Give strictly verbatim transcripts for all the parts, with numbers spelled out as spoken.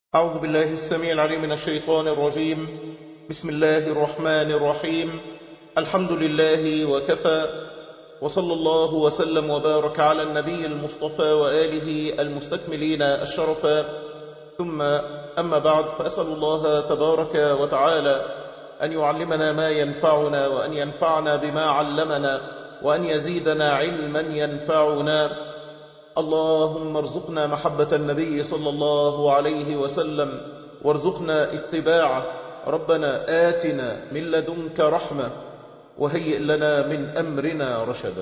أعوذ بالله السميع العليم من الشيطان الرجيم. بسم الله الرحمن الرحيم. الحمد لله وكفى، وصلى الله وسلم وبارك على النبي المصطفى وآله المستكملين الشرفا، ثم أما بعد، فأسأل الله تبارك وتعالى أن يعلمنا ما ينفعنا، وأن ينفعنا بما علمنا، وأن يزيدنا علما ينفعنا. اللهم ارزقنا محبة النبي صلى الله عليه وسلم، وارزقنا اتباعه. ربنا آتنا من لدنك رحمة، وهيئ لنا من أمرنا رشدا.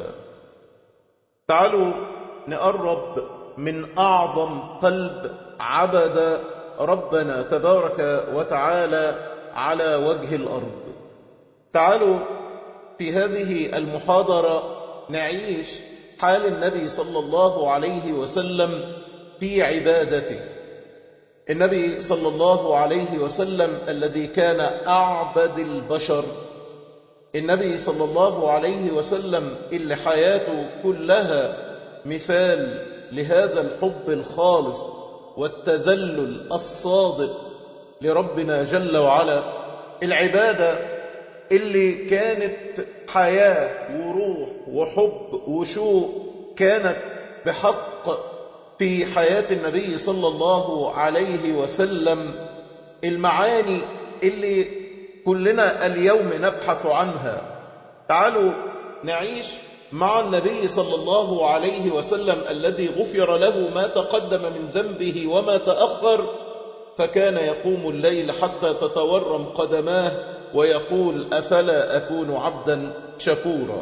تعالوا نقرب من أعظم قلب عبد ربنا تبارك وتعالى على وجه الأرض. تعالوا في هذه المحاضرة نعيش حال النبي صلى الله عليه وسلم في عبادته. النبي صلى الله عليه وسلم الذي كان أعبد البشر، النبي صلى الله عليه وسلم اللي حياته كلها مثال لهذا الحب الخالص والتذلل الصادق لربنا جل وعلا. العبادة اللي كانت حياة وروح وحب وشوق كانت بحق في حياة النبي صلى الله عليه وسلم، المعاني اللي كلنا اليوم نبحث عنها. تعالوا نعيش مع النبي صلى الله عليه وسلم الذي غفر له ما تقدم من ذنبه وما تأخر، فكان يقوم الليل حتى تتورم قدماه ويقول: أفلا أكون عبدا شكورا.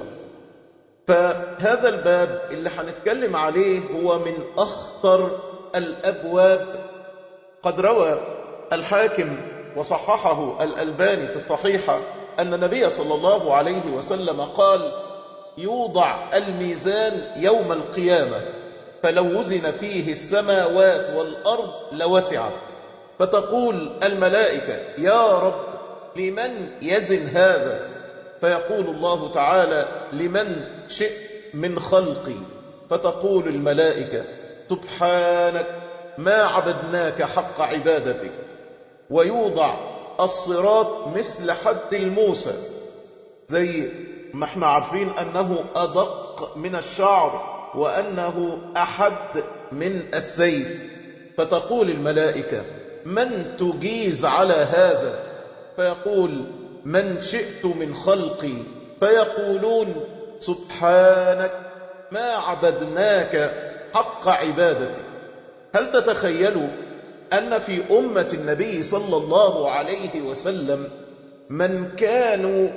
فهذا الباب اللي هنتكلم عليه هو من أخطر الأبواب. قد روى الحاكم وصححه الألباني في الصحيحة أن النبي صلى الله عليه وسلم قال: يوضع الميزان يوم القيامة، فلو وزن فيه السماوات والأرض لوسعت، فتقول الملائكة: يا رب لمن يزن هذا؟ فيقول الله تعالى: لمن شئت من خلقي. فتقول الملائكة: سبحانك ما عبدناك حق عبادتك. ويوضع الصراط مثل حد الموسى، زي ما احنا عارفين أنه أدق من الشعر وأنه أحد من السيف. فتقول الملائكة: من تجيز على هذا؟ فيقول: من شئت من خلقي. فيقولون: سبحانك ما عبدناك حق عبادتك. هل تتخيلوا أن في أمة النبي صلى الله عليه وسلم من كانوا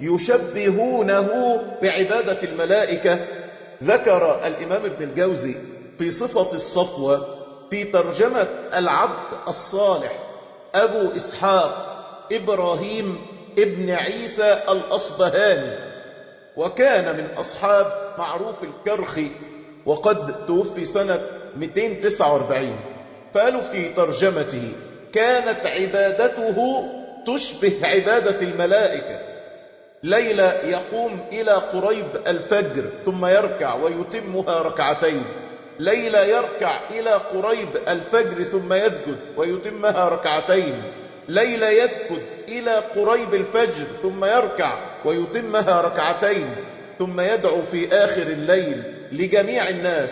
يشبهونه بعبادة الملائكة؟ ذكر الإمام ابن الجوزي في صفة الصفوة في ترجمة العبد الصالح أبو إسحاق إبراهيم ابن عيسى الأصبهاني، وكان من أصحاب معروف الكرخي، وقد توفي سنة مئتين وتسعة وأربعين. فقالوا في ترجمته: كانت عبادته تشبه عبادة الملائكة. ليلة يقوم إلى قريب الفجر ثم يركع ويتمها ركعتين، ليلة يركع إلى قريب الفجر ثم يسجد ويتمها ركعتين، ليلة يسجد إلى قريب الفجر ثم يركع ويتمها ركعتين، ثم يدعو في آخر الليل لجميع الناس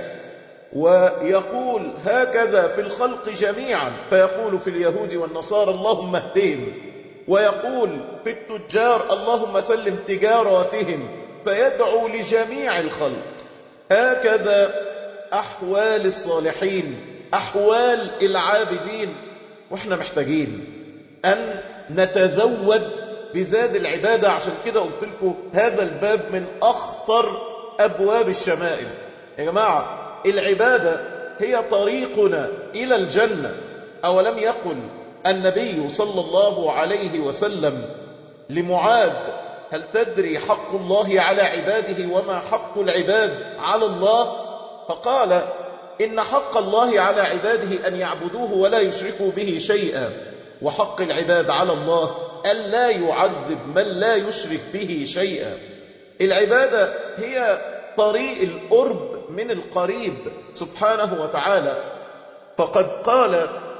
ويقول هكذا في الخلق جميعا، فيقول في اليهود والنصارى: اللهم اهدهم، ويقول في التجار: اللهم سلم تجاراتهم، فيدعو لجميع الخلق. هكذا أحوال الصالحين، أحوال العابدين. وإحنا محتاجين أن نتزود بزاد العبادة. عشان كده قلت لكم هذا الباب من أخطر أبواب الشمائل. يا جماعة، العبادة هي طريقنا إلى الجنة. أولم يقل النبي صلى الله عليه وسلم لمعاذ: هل تدري حق الله على عباده وما حق العباد على الله؟ فقال: إن حق الله على عباده أن يعبدوه ولا يشركوا به شيئا، وحق العباد على الله أن لا يعذب من لا يشرك به شيئا. العبادة هي طريق القرب من القريب سبحانه وتعالى. فقد قال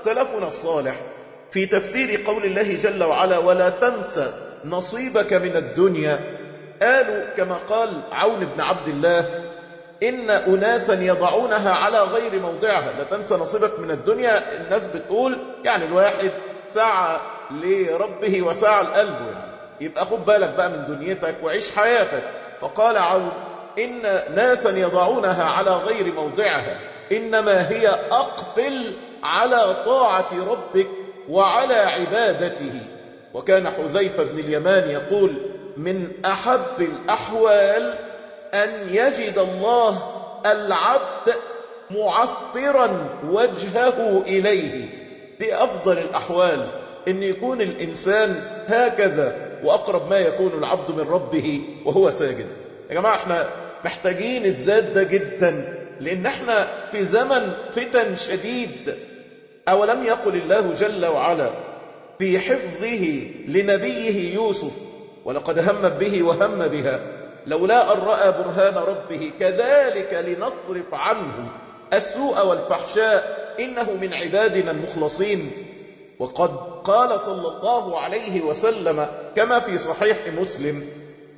سلفنا الصالح في تفسير قول الله جل وعلا ولا تنسى نصيبك من الدنيا، قالوا كما قال عون بن عبد الله إن أناسا يضعونها على غير موضعها. لا تنسى نصيبك من الدنيا، الناس بتقول يعني الواحد سعى لربه وسعى لقلبه، يعني يبقى خد بالك بقى من دنيتك وعيش حياتك. فقال عون إن ناسا يضعونها على غير موضعها إنما هي أقبل على طاعة ربك وعلى عبادته. وكان حذيفة بن اليمان يقول من أحب الأحوال أن يجد الله العبد معفرا وجهه إليه. دي أفضل الأحوال، أن يكون الإنسان هكذا، وأقرب ما يكون العبد من ربه وهو ساجد. يا جماعة احنا محتاجين الذات ده جدا، لأن احنا في زمن فتن شديد. أولم يقل الله جل وعلا في حفظه لنبيه يوسف ولقد هم به وهم بها لولا أن رأى برهان ربه كذلك لنصرف عنه السوء والفحشاء إنه من عبادنا المخلصين. وقد قال صلى الله عليه وسلم كما في صحيح مسلم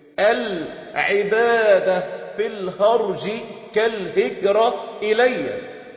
العبادة في الهرج كالهجرة إلي،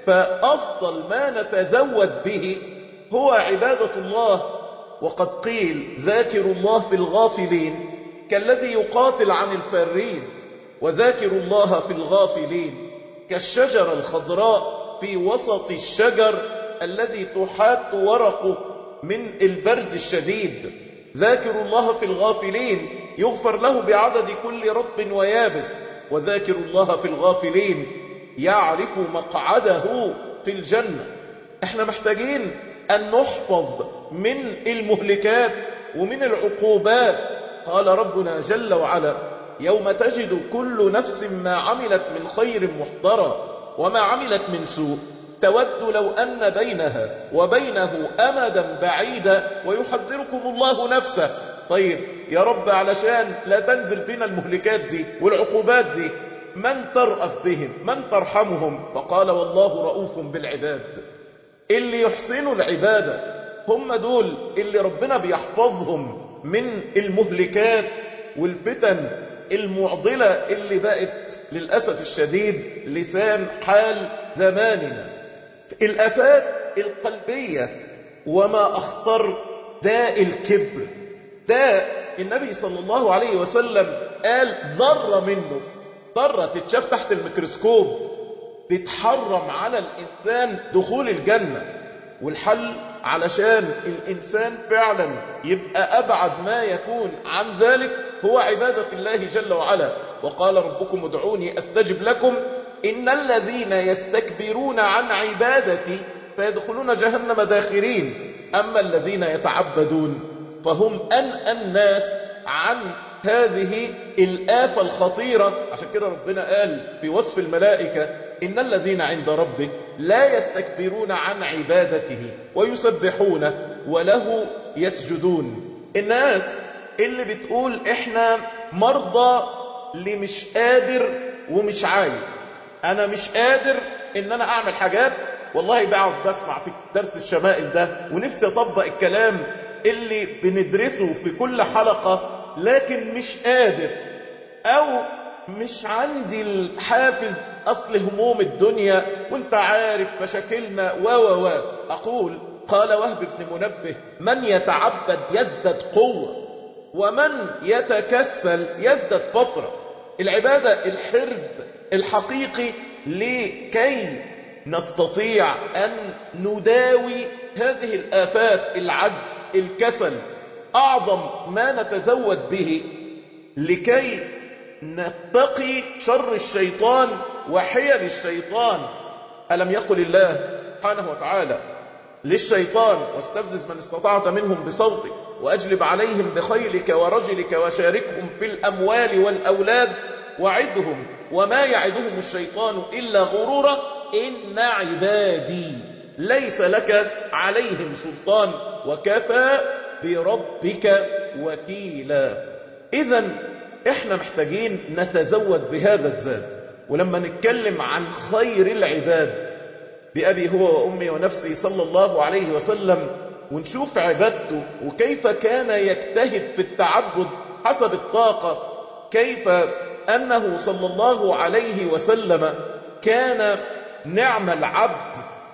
فأفضل ما نتزود به هو عبادة الله. وقد قيل ذاكر الله في الغافلين كالذي يقاتل عن الفارين، وذاكر الله في الغافلين كالشجرة الخضراء في وسط الشجر الذي تحات ورقه من البرد الشديد. ذاكر الله في الغافلين يغفر له بعدد كل رطب ويابس، وذاكر الله في الغافلين يعرف مقعده في الجنة. احنا محتاجين أن نحفظ من المهلكات ومن العقوبات. قال ربنا جل وعلا يوم تجد كل نفس ما عملت من خير محضرا وما عملت من سوء تود لو أن بينها وبينه أمدا بعيدا ويحذركم الله نفسه. طيب يا رب علشان لا تنزل فينا المهلكات دي والعقوبات دي من ترأف بهم من ترحمهم؟ فقال والله رؤوف بالعباد. اللي يحسنوا العبادة هم دول اللي ربنا بيحفظهم من المهلكات والفتن المعضلة اللي بقت للأسف الشديد لسان حال زماننا. الآفات القلبية وما أخطر داء الكبر، داء النبي صلى الله عليه وسلم قال ذرة منه، ذرة تتشاف تحت الميكروسكوب تتحرم على الإنسان دخول الجنة. والحل علشان الإنسان فعلا يبقى أبعد ما يكون عن ذلك هو عبادة الله جل وعلا. وقال ربكم ادعوني أستجب لكم إن الذين يستكبرون عن عبادتي فيدخلون جهنم داخرين أما الذين يتعبدون فهم أنأى الناس عن هذه الآفة الخطيرة. عشان كده ربنا قال في وصف الملائكة إن الذين عند ربك لا يستكبرون عن عبادته ويسبحونه وله يسجدون. الناس اللي بتقول احنا مرضى اللي مش قادر ومش عايز، انا مش قادر ان انا اعمل حاجات، والله بقعد بسمع في درس الشمائل ده ونفسي اطبق الكلام اللي بندرسه في كل حلقة لكن مش قادر، او مش عندي الحافز اصل هموم الدنيا وانت عارف مشاكلنا و و و اقول قال وهب بن منبه من يتعبد يزداد قوة ومن يتكسل يزداد فترة. العبادة الحرز الحقيقي لكي نستطيع أن نداوي هذه الآفات، العجز الكسل، أعظم ما نتزود به لكي نتقي شر الشيطان وحيل الشيطان. ألم يقل الله سبحانه وتعالى للشيطان واستفزز من استطعت منهم بصوتك وأجلب عليهم بخيلك ورجلك وشاركهم في الأموال والأولاد وعدهم وما يعدهم الشيطان إلا غرورا إن عبادي ليس لك عليهم سلطان وكفى بربك وكيلا. إذن إحنا محتاجين نتزود بهذا الزاد. ولما نتكلم عن خير العباد بأبي هو وأمي ونفسي صلى الله عليه وسلم ونشوف عبادته وكيف كان يجتهد في التعبد حسب الطاقة، كيف أنه صلى الله عليه وسلم كان نعم العبد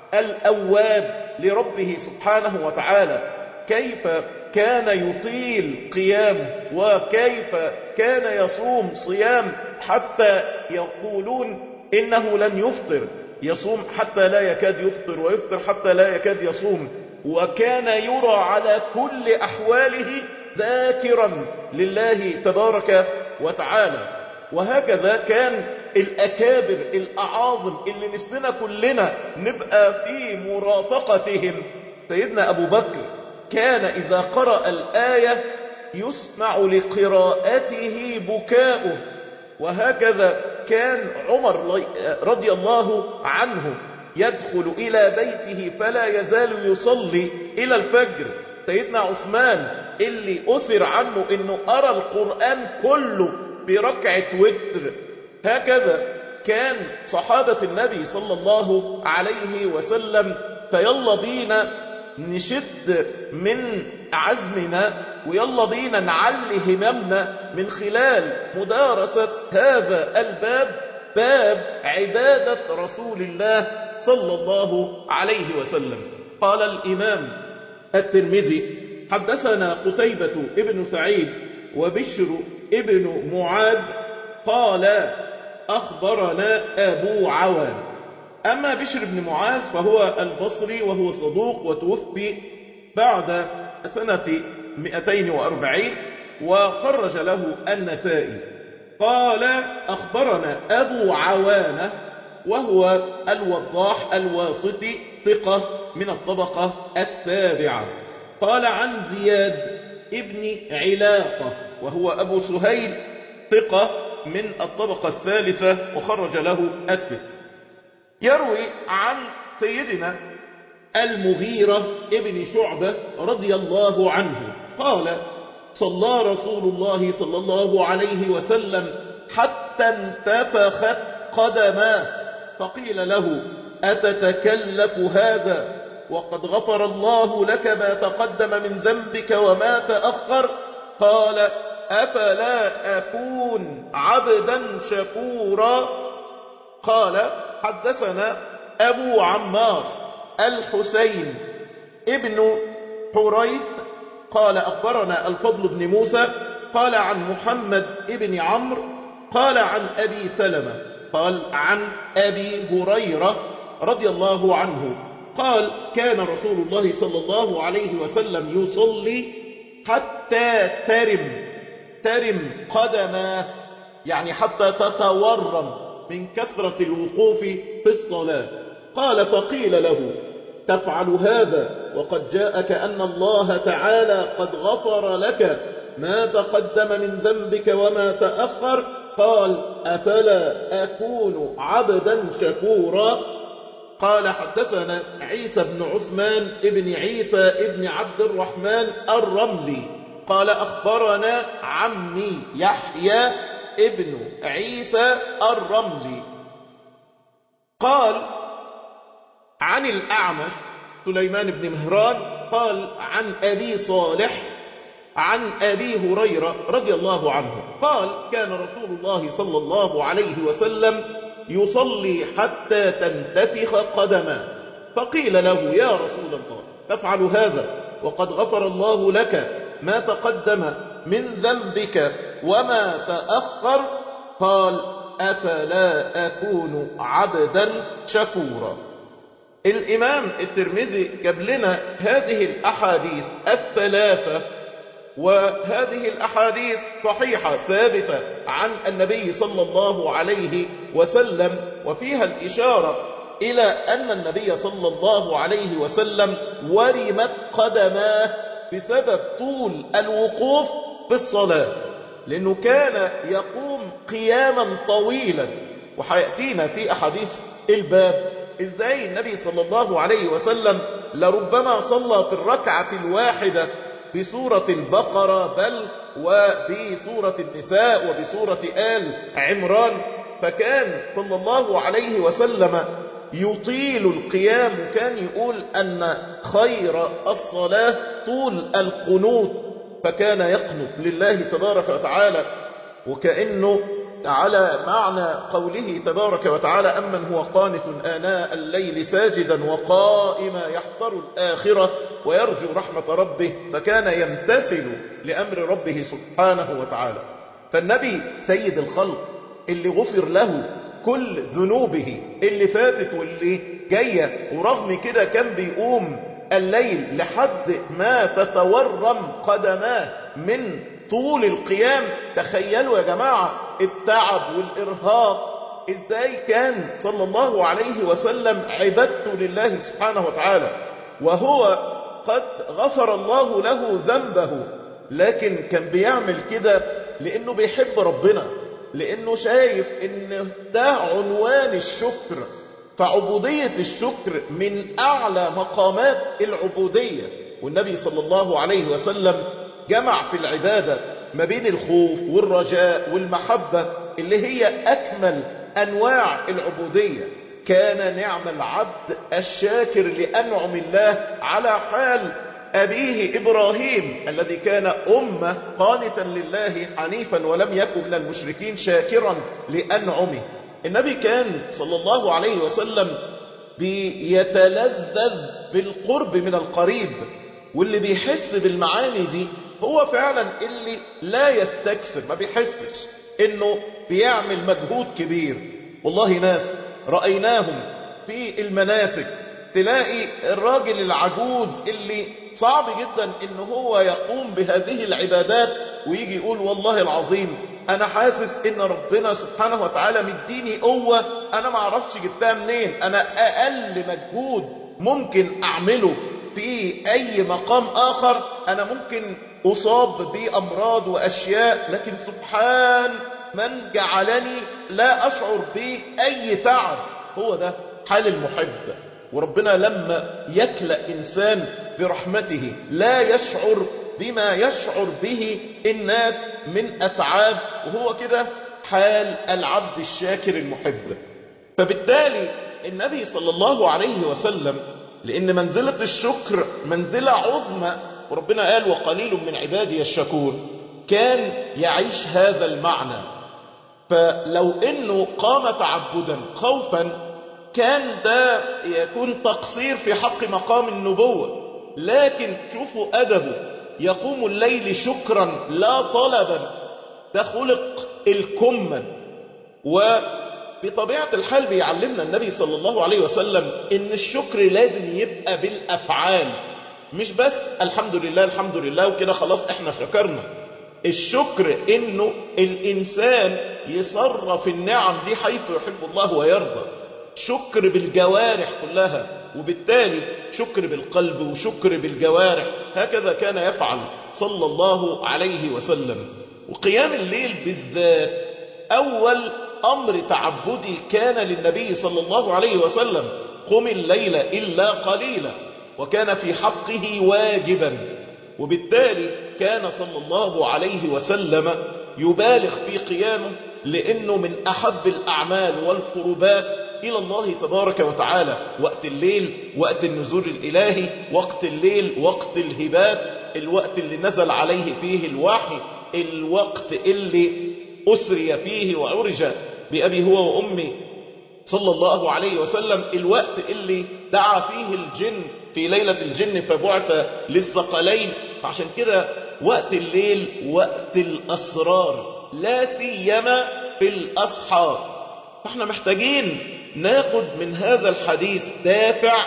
الأواب لربه سبحانه وتعالى، كيف كان يطيل قيام وكيف كان يصوم صيام حتى يقولون إنه لن يفطر، يصوم حتى لا يكاد يفطر ويفطر حتى لا يكاد يصوم، وكان يرى على كل أحواله ذاكرا لله تبارك وتعالى. وهكذا كان الأكابر الأعاظم اللي نفسنا كلنا نبقى في مرافقتهم. سيدنا أبو بكر كان إذا قرأ الآية يسمع لقراءته بكاؤه، وهكذا كان عمر رضي الله عنه يدخل إلى بيته فلا يزال يصلي إلى الفجر. سيدنا عثمان اللي أثر عنه إنه أرى القرآن كله بركعة وتر. هكذا كان صحابة النبي صلى الله عليه وسلم. فيلا بينا نشد من عزمنا ويلا بينا نعلي هممنا من خلال مدارسة هذا الباب، باب عبادة رسول الله صلى الله عليه وسلم. قال الإمام الترمذي حدثنا قتيبة ابن سعيد وبشر ابن معاذ قال أخبرنا أبو عوان. أما بشر بن معاذ فهو البصري وهو صدوق وتوفي بعد سنة مئتين وأربعين وخرج له النسائي. قال أخبرنا أبو عوانة وهو الوضاح الواسطي ثقة من الطبقة السابعة. قال عن زياد ابن علاقة وهو أبو سهيل ثقة من الطبقة الثالثة وخرج له الست. يروي عن سيدنا المغيرة ابن شعبة رضي الله عنه قال صلى رسول الله صلى الله عليه وسلم حتى انتفخت قدماه فقيل له أتتكلف هذا وقد غفر الله لك ما تقدم من ذنبك وما تأخر؟ قال أفلا أكون عبدا شكورا. قال حدثنا أبو عمار الحسين ابن حريث قال أخبرنا الفضل بن موسى قال عن محمد ابن عمرو قال عن أبي سلمة قال عن أبي هريرة رضي الله عنه قال كان رسول الله صلى الله عليه وسلم يصلي حتى ترم ترم قدماه، يعني حتى تتورم من كثرة الوقوف في الصلاة. قال فقيل له تفعل هذا وقد جاءك أن الله تعالى قد غفر لك ما تقدم من ذنبك وما تأخر؟ قال أفلا أكون عبدا شكورا. قال حدثنا عيسى بن عثمان ابن عيسى ابن عبد الرحمن الرملي قال أخبرنا عمي يحيى ابن عيسى الرملي قال عن الأعمش سليمان بن مهران قال عن أبي صالح عن أبي هريرة رضي الله عنه قال كان رسول الله صلى الله عليه وسلم يصلي حتى تنتفخ قدماه فقيل له يا رسول الله تفعل هذا وقد غفر الله لك ما تقدم من ذنبك وما تأخر؟ قال أفلا أكون عبدا شكورا. الإمام الترمذي جاب لنا هذه الأحاديث الثلاثة، وهذه الأحاديث صحيحة ثابتة عن النبي صلى الله عليه وسلم، وفيها الإشارة إلى أن النبي صلى الله عليه وسلم ورمت قدماه بسبب طول الوقوف في الصلاة، لأنه كان يقوم قياما طويلا. وحيأتينا في أحاديث الباب إزاي النبي صلى الله عليه وسلم لربما صلى في الركعة الواحدة بسورة البقرة بل وبسورة النساء وبسورة آل عمران. فكان صلى الله عليه وسلم يطيل القيام، وكان يقول أن خير الصلاة طول القنوت، فكان يقنط لله تبارك وتعالى، وكأنه على معنى قوله تبارك وتعالى: أمن هو قانت آناء الليل ساجدا وقائما يحذر الآخرة ويرجو رحمة ربه، فكان يمتثل لأمر ربه سبحانه وتعالى. فالنبي سيد الخلق اللي غفر له كل ذنوبه اللي فاتت واللي جاية، ورغم كده كان بيقوم الليل لحد ما تتورم قدماه من طول القيام. تخيلوا يا جماعة التعب والإرهاق، إزاي كان صلى الله عليه وسلم عبادته لله سبحانه وتعالى وهو قد غفر الله له ذنبه، لكن كان بيعمل كده لأنه بيحب ربنا، لأنه شايف إن ده عنوان الشكر. فعبودية الشكر من أعلى مقامات العبودية، والنبي صلى الله عليه وسلم جمع في العبادة ما بين الخوف والرجاء والمحبة اللي هي أكمل أنواع العبودية. كان نعم العبد الشاكر لأنعم الله، على حال أبيه إبراهيم الذي كان أمة قانتا لله حنيفا ولم يكن من المشركين شاكرا لأنعمه. النبي كان صلى الله عليه وسلم بيتلذذ بالقرب من القريب، واللي بيحس بالمعاني دي هو فعلا اللي لا يستكثر، ما بيحسش انه بيعمل مجهود كبير. والله ناس رأيناهم في المناسك، تلاقي الراجل العجوز اللي صعب جدا ان هو يقوم بهذه العبادات ويجي يقول: والله العظيم انا حاسس ان ربنا سبحانه وتعالى مديني قوة انا ما اعرفش جبتها منين، انا اقل مجهود ممكن اعمله في اي مقام اخر انا ممكن اصاب بامراض واشياء، لكن سبحان من جعلني لا اشعر باي تعب. هو ده حال المحب. وربنا لما يكلأ انسان برحمته لا يشعر بما يشعر به الناس من أتعاب، وهو كده حال العبد الشاكر المحب. فبالتالي النبي صلى الله عليه وسلم، لأن منزلة الشكر منزلة عظمى، وربنا قال: وقليل من عبادي الشكور، كان يعيش هذا المعنى. فلو إنه قام تعبدا خوفا كان ده يكون تقصير في حق مقام النبوة، لكن شوفوا أدبه، يقوم الليل شكرا لا طلبا، ده خلق الكمل. وبطبيعة الحال بيعلمنا النبي صلى الله عليه وسلم إن الشكر لازم يبقى بالأفعال، مش بس الحمد لله الحمد لله وكده خلاص احنا شكرنا. الشكر إنه الإنسان يصرف النعم دي حيث يحب الله ويرضى، شكر بالجوارح كلها، وبالتالي شكر بالقلب وشكر بالجوارح. هكذا كان يفعل صلى الله عليه وسلم. وقيام الليل بالذات أول أمر تعبدي كان للنبي صلى الله عليه وسلم: قم الليل إلا قليلا، وكان في حقه واجبا. وبالتالي كان صلى الله عليه وسلم يبالغ في قيامه، لأنه من أحب الأعمال والقربات إلى الله تبارك وتعالى. وقت الليل وقت النزول الإلهي، وقت الليل وقت الهبات، الوقت اللي نزل عليه فيه الوحي، الوقت اللي أسري فيه وعرج بأبي هو وأمي صلى الله عليه وسلم، الوقت اللي دعا فيه الجن في ليلة الجن فبعث للثقلين. عشان كده وقت الليل وقت الأسرار، لا سيما في الأسحار. فاحنا محتاجين ناخد من هذا الحديث دافع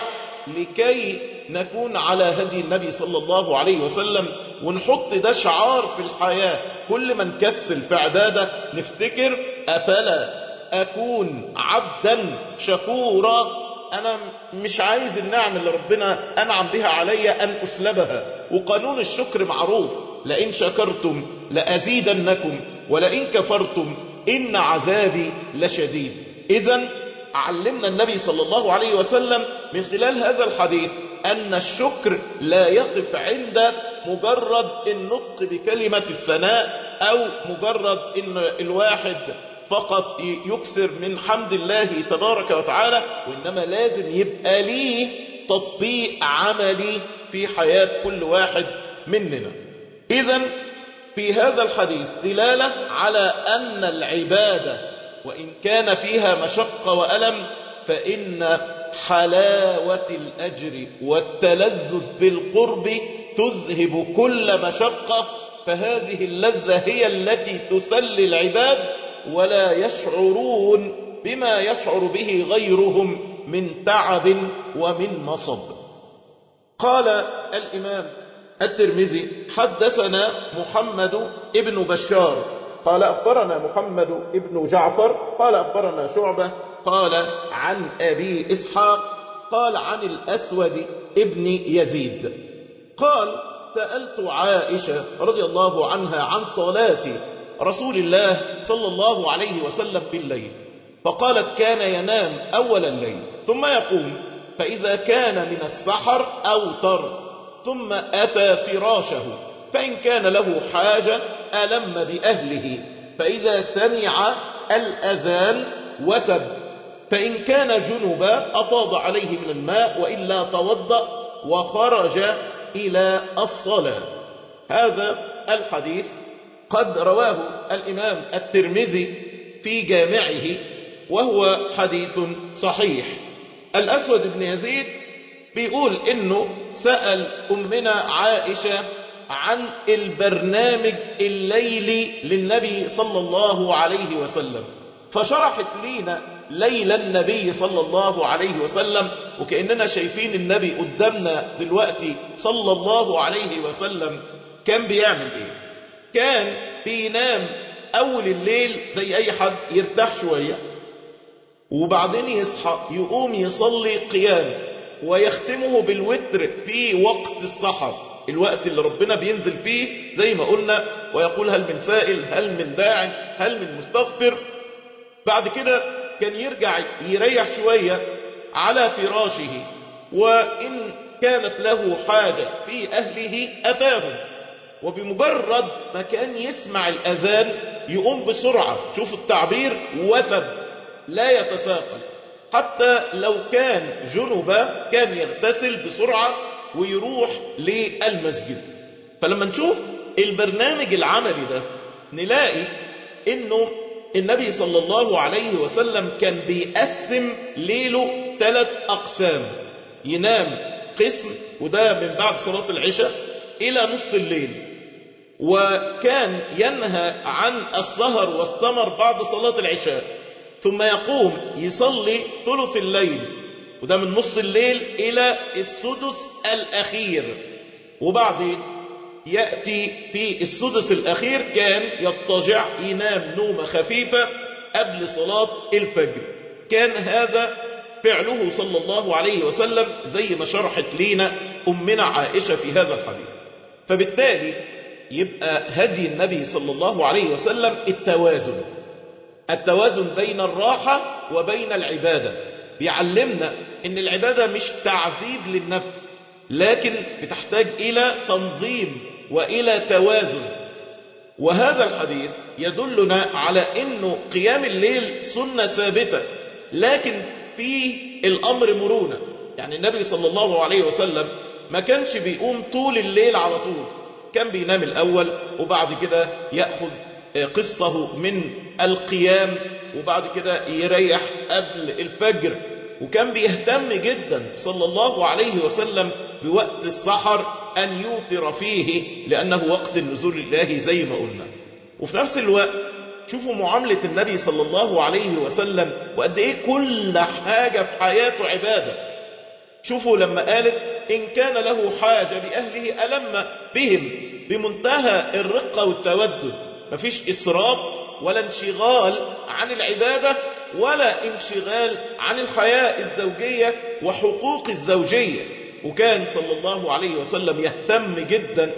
لكي نكون على هدي النبي صلى الله عليه وسلم، ونحط ده شعار في الحياة. كل ما نكسل في عبادة نفتكر: أفلا أكون عبدا شكورا؟ أنا مش عايز النعم اللي ربنا أنعم بها علي أن أسلبها. وقانون الشكر معروف: لئن شكرتم لأزيدنكم ولئن كفرتم إن عذابي لشديد. إذن علمنا النبي صلى الله عليه وسلم من خلال هذا الحديث أن الشكر لا يقف عند مجرد النطق بكلمة الثناء، أو مجرد أن الواحد فقط يكثر من حمد الله تبارك وتعالى، وإنما لازم يبقى ليه تطبيق عملي في حياة كل واحد مننا. إذن في هذا الحديث دلالة على أن العبادة وإن كان فيها مشقة وألم فإن حلاوة الأجر والتلذذ بالقرب تذهب كل مشقة، فهذه اللذة هي التي تسلي العباد ولا يشعرون بما يشعر به غيرهم من تعب ومن نصب. قال الإمام الترمذي حدثنا محمد ابن بشار قال أخبرنا محمد ابن جعفر قال أخبرنا شعبة قال عن أبي إسحاق قال عن الأسود ابن يزيد قال سألت عائشة رضي الله عنها عن صلاة رسول الله صلى الله عليه وسلم بالليل، فقالت كان ينام أول الليل ثم يقوم، فإذا كان من السحر أوتر ثم أتى فراشه، فإن كان له حاجة ألم بأهله، فإذا سمع الأذان وسب، فإن كان جنبا أفاض عليه من الماء وإلا توضأ وخرج إلى الصلاة. هذا الحديث قد رواه الإمام الترمذي في جامعه وهو حديث صحيح. الأسود بن يزيد بيقول إنه سأل أمنا عائشة عن البرنامج الليلي للنبي صلى الله عليه وسلم، فشرحت لينا ليل النبي صلى الله عليه وسلم، وكأننا شايفين النبي قدامنا دلوقتي صلى الله عليه وسلم كان بيعمل ايه. كان بينام اول الليل زي اي حد يرتاح شوية، وبعدين يصحى يقوم يصلي قيام ويختمه بالوتر في وقت السحر، الوقت اللي ربنا بينزل فيه زي ما قلنا ويقول هل من سائل هل من داع هل من مستغفر. بعد كده كان يرجع يريح شوية على فراشه، وإن كانت له حاجة في أهله أتاهم، وبمجرد ما كان يسمع الأذان يقوم بسرعة، شوف التعبير وثب لا يتساقل، حتى لو كان جنبا كان يغتسل بسرعة ويروح للمسجد. فلما نشوف البرنامج العملي ده نلاقي انه النبي صلى الله عليه وسلم كان بيقسم ليله ثلاث أقسام، ينام قسم وده من بعد صلاة العشاء إلى نص الليل، وكان ينهى عن السهر والسمر بعد صلاة العشاء، ثم يقوم يصلي ثلث الليل وده من نص الليل إلى السدس الأخير، وبعدين يأتي في السدس الأخير كان يضطجع ينام نومة خفيفة قبل صلاة الفجر. كان هذا فعله صلى الله عليه وسلم زي ما شرحت لينا أمنا عائشة في هذا الحديث. فبالتالي يبقى هدي النبي صلى الله عليه وسلم التوازن، التوازن بين الراحة وبين العبادة. بيعلمنا ان العبادة مش تعذيب للنفس، لكن بتحتاج إلى تنظيم وإلى توازن. وهذا الحديث يدلنا على أنه قيام الليل سنة ثابتة، لكن في الأمر مرونة. يعني النبي صلى الله عليه وسلم ما كانش بيقوم طول الليل على طول، كان بينام الأول وبعد كده يأخذ قسطه من القيام وبعد كده يريح قبل الفجر. وكان بيهتم جدا صلى الله عليه وسلم بوقت السحر أن يوتر فيه لأنه وقت النزول الله زي ما قلنا. وفي نفس الوقت شوفوا معاملة النبي صلى الله عليه وسلم وقد إيه كل حاجة في حياته عبادة. شوفوا لما قالت إن كان له حاجة بأهله ألم بهم، بمنتهى الرقة والتودد، مفيش إسراف ولا انشغال عن العبادة ولا انشغال عن الحياة الزوجية وحقوق الزوجية. وكان صلى الله عليه وسلم يهتم جدا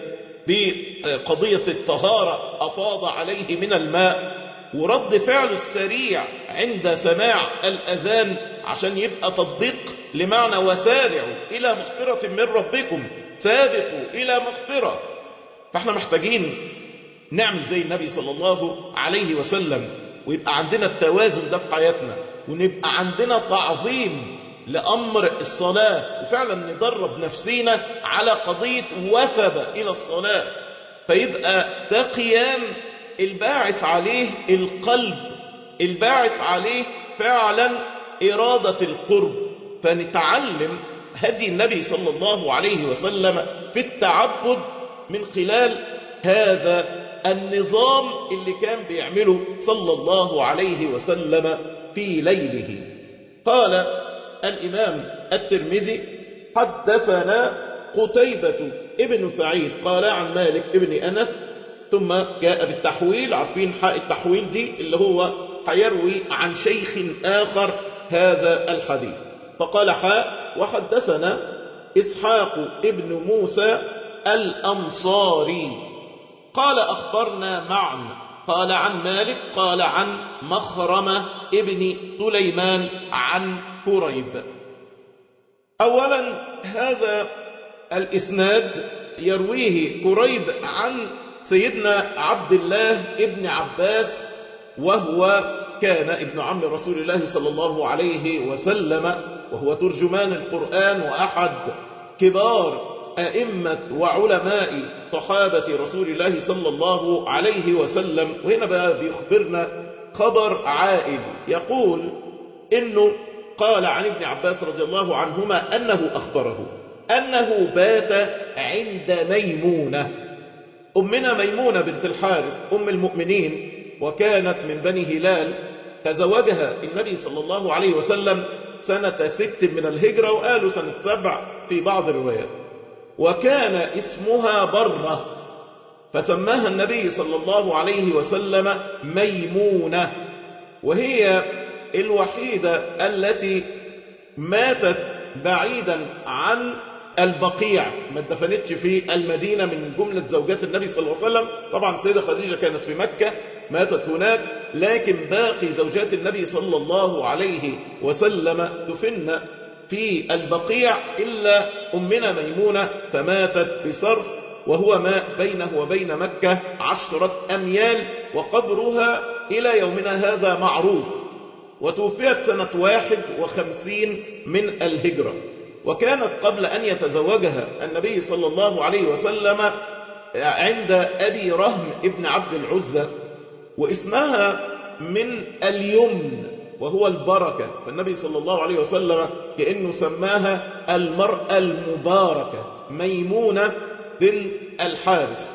بقضية الطهارة، أفاض عليه من الماء، ورد فعله السريع عند سماع الأذان عشان يبقى تطبيق لمعنى وسارعوا إلى مغفرة من ربكم، سابقوا إلى مغفرة. فاحنا محتاجين نعمل زي النبي صلى الله عليه وسلم، ويبقى عندنا التوازن ده في حياتنا، ونبقى عندنا تعظيم لأمر الصلاة، وفعلا ندرب نفسينا على قضية وثب إلى الصلاة، فيبقى ده قيام الباعث عليه القلب، الباعث عليه فعلا إرادة القرب. فنتعلم هدي النبي صلى الله عليه وسلم في التعبد من خلال هذا النظام اللي كان بيعمله صلى الله عليه وسلم في ليله. قال الإمام الترمذي حدثنا قتيبة ابن سعيد قال عن مالك ابن أنس، ثم جاء بالتحويل، عارفين حق التحويل دي اللي هو حيروي عن شيخ آخر هذا الحديث. فقال حاء وحدثنا إسحاق ابن موسى الأنصاري قال أخبرنا معا قال عن مالك قال عن مخرمة ابن سليمان عن كريب. أولا هذا الإسناد يرويه كريب عن سيدنا عبد الله ابن عباس، وهو كان ابن عم رسول الله صلى الله عليه وسلم، وهو ترجمان القرآن وأحد كبار أئمة وعلماء صحابة رسول الله صلى الله عليه وسلم. وهنا بقى بيخبرنا خبر عائل، يقول إنه قال عن ابن عباس رضي الله عنهما أنه أخبره أنه بات عند ميمونة، أمنا ميمونة بنت الحارث أم المؤمنين، وكانت من بني هلال، تزوجها النبي صلى الله عليه وسلم سنة ست من الهجرة، وقالوا سنة سبع في بعض الروايات، وكان اسمها برة، فسماها النبي صلى الله عليه وسلم ميمونة، وهي الوحيدة التي ماتت بعيدا عن البقيع، ما اتدفنتش في المدينة من جملة زوجات النبي صلى الله عليه وسلم. طبعا السيدة خديجة كانت في مكة ماتت هناك، لكن باقي زوجات النبي صلى الله عليه وسلم دفن في البقيع إلا أمنا ميمونة، فماتت بصرف، وهو ما بينه وبين مكة عشرة أميال، وقبرها إلى يومنا هذا معروف، وتوفيت سنة واحد وخمسين من الهجرة. وكانت قبل أن يتزوجها النبي صلى الله عليه وسلم عند أبي رهم ابن عبد العزة، واسمها من اليمن وهو البركة، فالنبي صلى الله عليه وسلم كأنه سماها المرأة المباركة ميمونة بنت الحارث.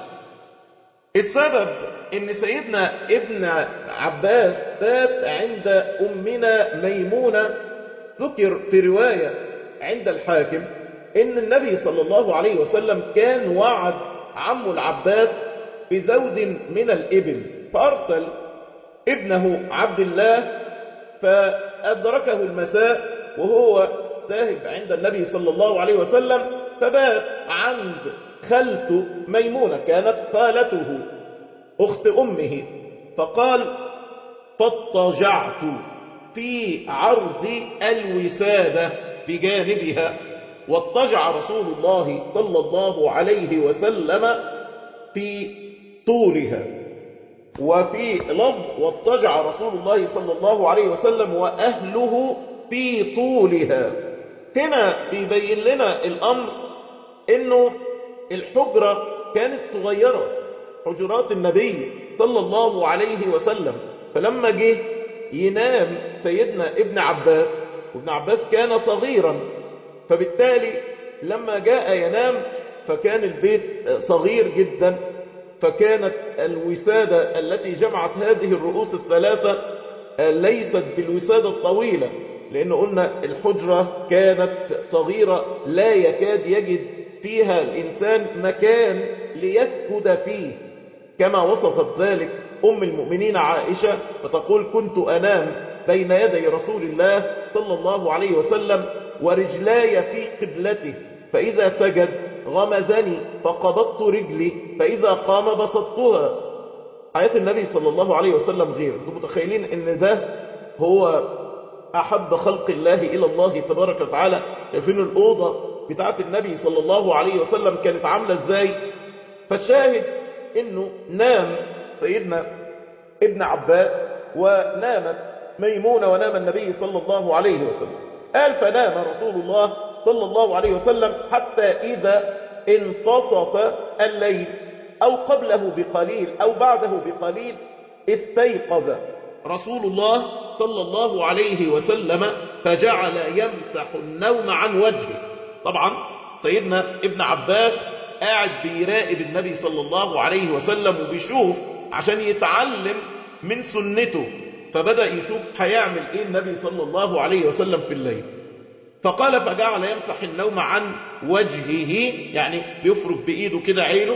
السبب ان سيدنا ابن عباس بات عند أمنا ميمونة، ذكر في رواية عند الحاكم ان النبي صلى الله عليه وسلم كان وعد عم العباس بزود من الإبل، فأرسل ابنه عبد الله، فأدركه المساء وهو ذاهب عند النبي صلى الله عليه وسلم، فبات عند خالته ميمونة، كانت خالته أخت أمه، فقال فاضطجعت في عرض الوسادة بجانبها، واضطجع رسول الله صلى الله عليه وسلم في طولها، وفي لفظ واضطجع رسول الله صلى الله عليه وسلم وأهله في طولها. هنا بيبين لنا الأمر إنه الحجرة كانت صغيرة، حجرات النبي صلى الله عليه وسلم، فلما جه ينام سيدنا ابن عباس، وابن عباس كان صغيرا، فبالتالي لما جاء ينام فكان البيت صغير جدا، فكانت الوسادة التي جمعت هذه الرؤوس الثلاثة ليست بالوسادة الطويلة، لأن قلنا الحجرة كانت صغيرة لا يكاد يجد فيها الإنسان مكان ليسجد فيه، كما وصفت ذلك أم المؤمنين عائشة، فتقول كنت أنام بين يدي رسول الله صلى الله عليه وسلم ورجلاي في قبلته، فإذا سجد غمزني فقبضت رجلي، فإذا قام بسطتها. حياة النبي صلى الله عليه وسلم غير، انتم متخيلين ان ده هو أحب خلق الله إلى الله تبارك وتعالى؟ شايفين الأوضة بتاعت النبي صلى الله عليه وسلم كانت عاملة ازاي؟ فالشاهد انه نام سيدنا ابن عباس ونامت ميمونة ونام النبي صلى الله عليه وسلم. قال فنام رسول الله صلى الله عليه وسلم حتى إذا انتصف الليل أو قبله بقليل أو بعده بقليل استيقظ رسول الله صلى الله عليه وسلم فجعل يمسح النوم عن وجهه. طبعا سيدنا ابن عباس قاعد بيراقب النبي صلى الله عليه وسلم وبيشوف عشان يتعلم من سنته، فبدأ يشوف هيعمل ايه النبي صلى الله عليه وسلم في الليل. فقال فجعل يمسح النوم عن وجهه، يعني بيفرك بإيده كده عينه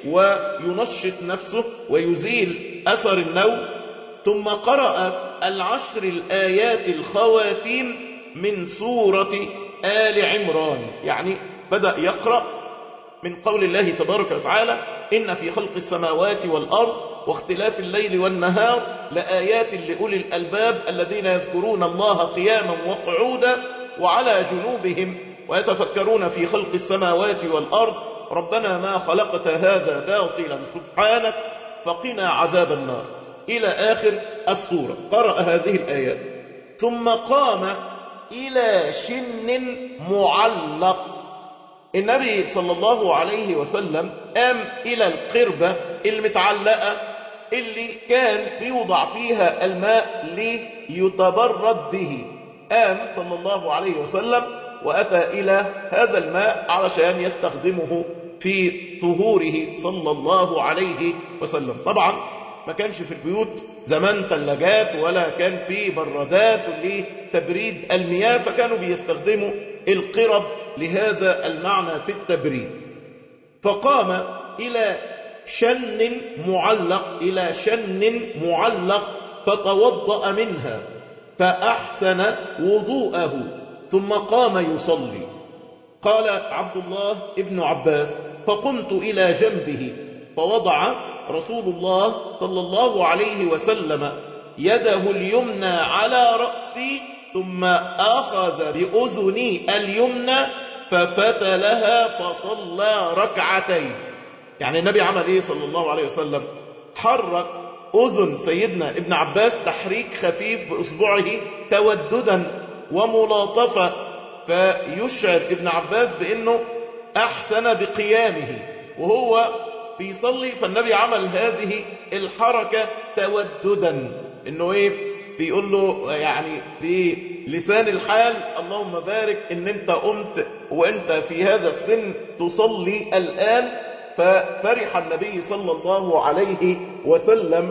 وينشط نفسه ويزيل أثر النوم. ثم قرأ العشر الآيات الخواتيم من سورة آل عمران، يعني بدأ يقرأ من قول الله تبارك وتعالى إن في خلق السماوات والأرض واختلاف الليل والنهار لآيات لأولي الألباب الذين يذكرون الله قياما وقعودا وعلى جنوبهم ويتفكرون في خلق السماوات والأرض ربنا ما خلقت هذا باطلا سبحانك فقنا عذاب النار إلى آخر السورة. قرأ هذه الآيات ثم قام إلى شن معلق. النبي صلى الله عليه وسلم قام إلى القربة المتعلقة اللي كان بيوضع فيها الماء ليتبرد به. قام صلى الله عليه وسلم وأتى إلى هذا الماء علشان يستخدمه في طهوره صلى الله عليه وسلم. طبعا ما كانش في البيوت زمان ثلاجات ولا كان في برادات لتبريد المياه، فكانوا بيستخدموا القرب لهذا المعنى في التبريد. فقام إلى شن معلق إلى شن معلق فتوضأ منها فأحسن وضوءه ثم قام يصلي. قال عبد الله ابن عباس فقمت إلى جنبه فوضع رسول الله صلى الله عليه وسلم يده اليمنى على رأسي ثم أخذ بأذني اليمنى ففتلها فصلى ركعتين. يعني النبي عمل ايه صلى الله عليه وسلم؟ حرك أذن سيدنا ابن عباس تحريك خفيف بأصبعه توددا وملاطفة، فيشعر ابن عباس بأنه أحسن بقيامه وهو بيصلي. فالنبي عمل هذه الحركة توددا، انه ايه بيقول له يعني في لسان الحال اللهم بارك ان انت قمت وانت في هذا السن تصلي الآن. ففرح النبي صلى الله عليه وسلم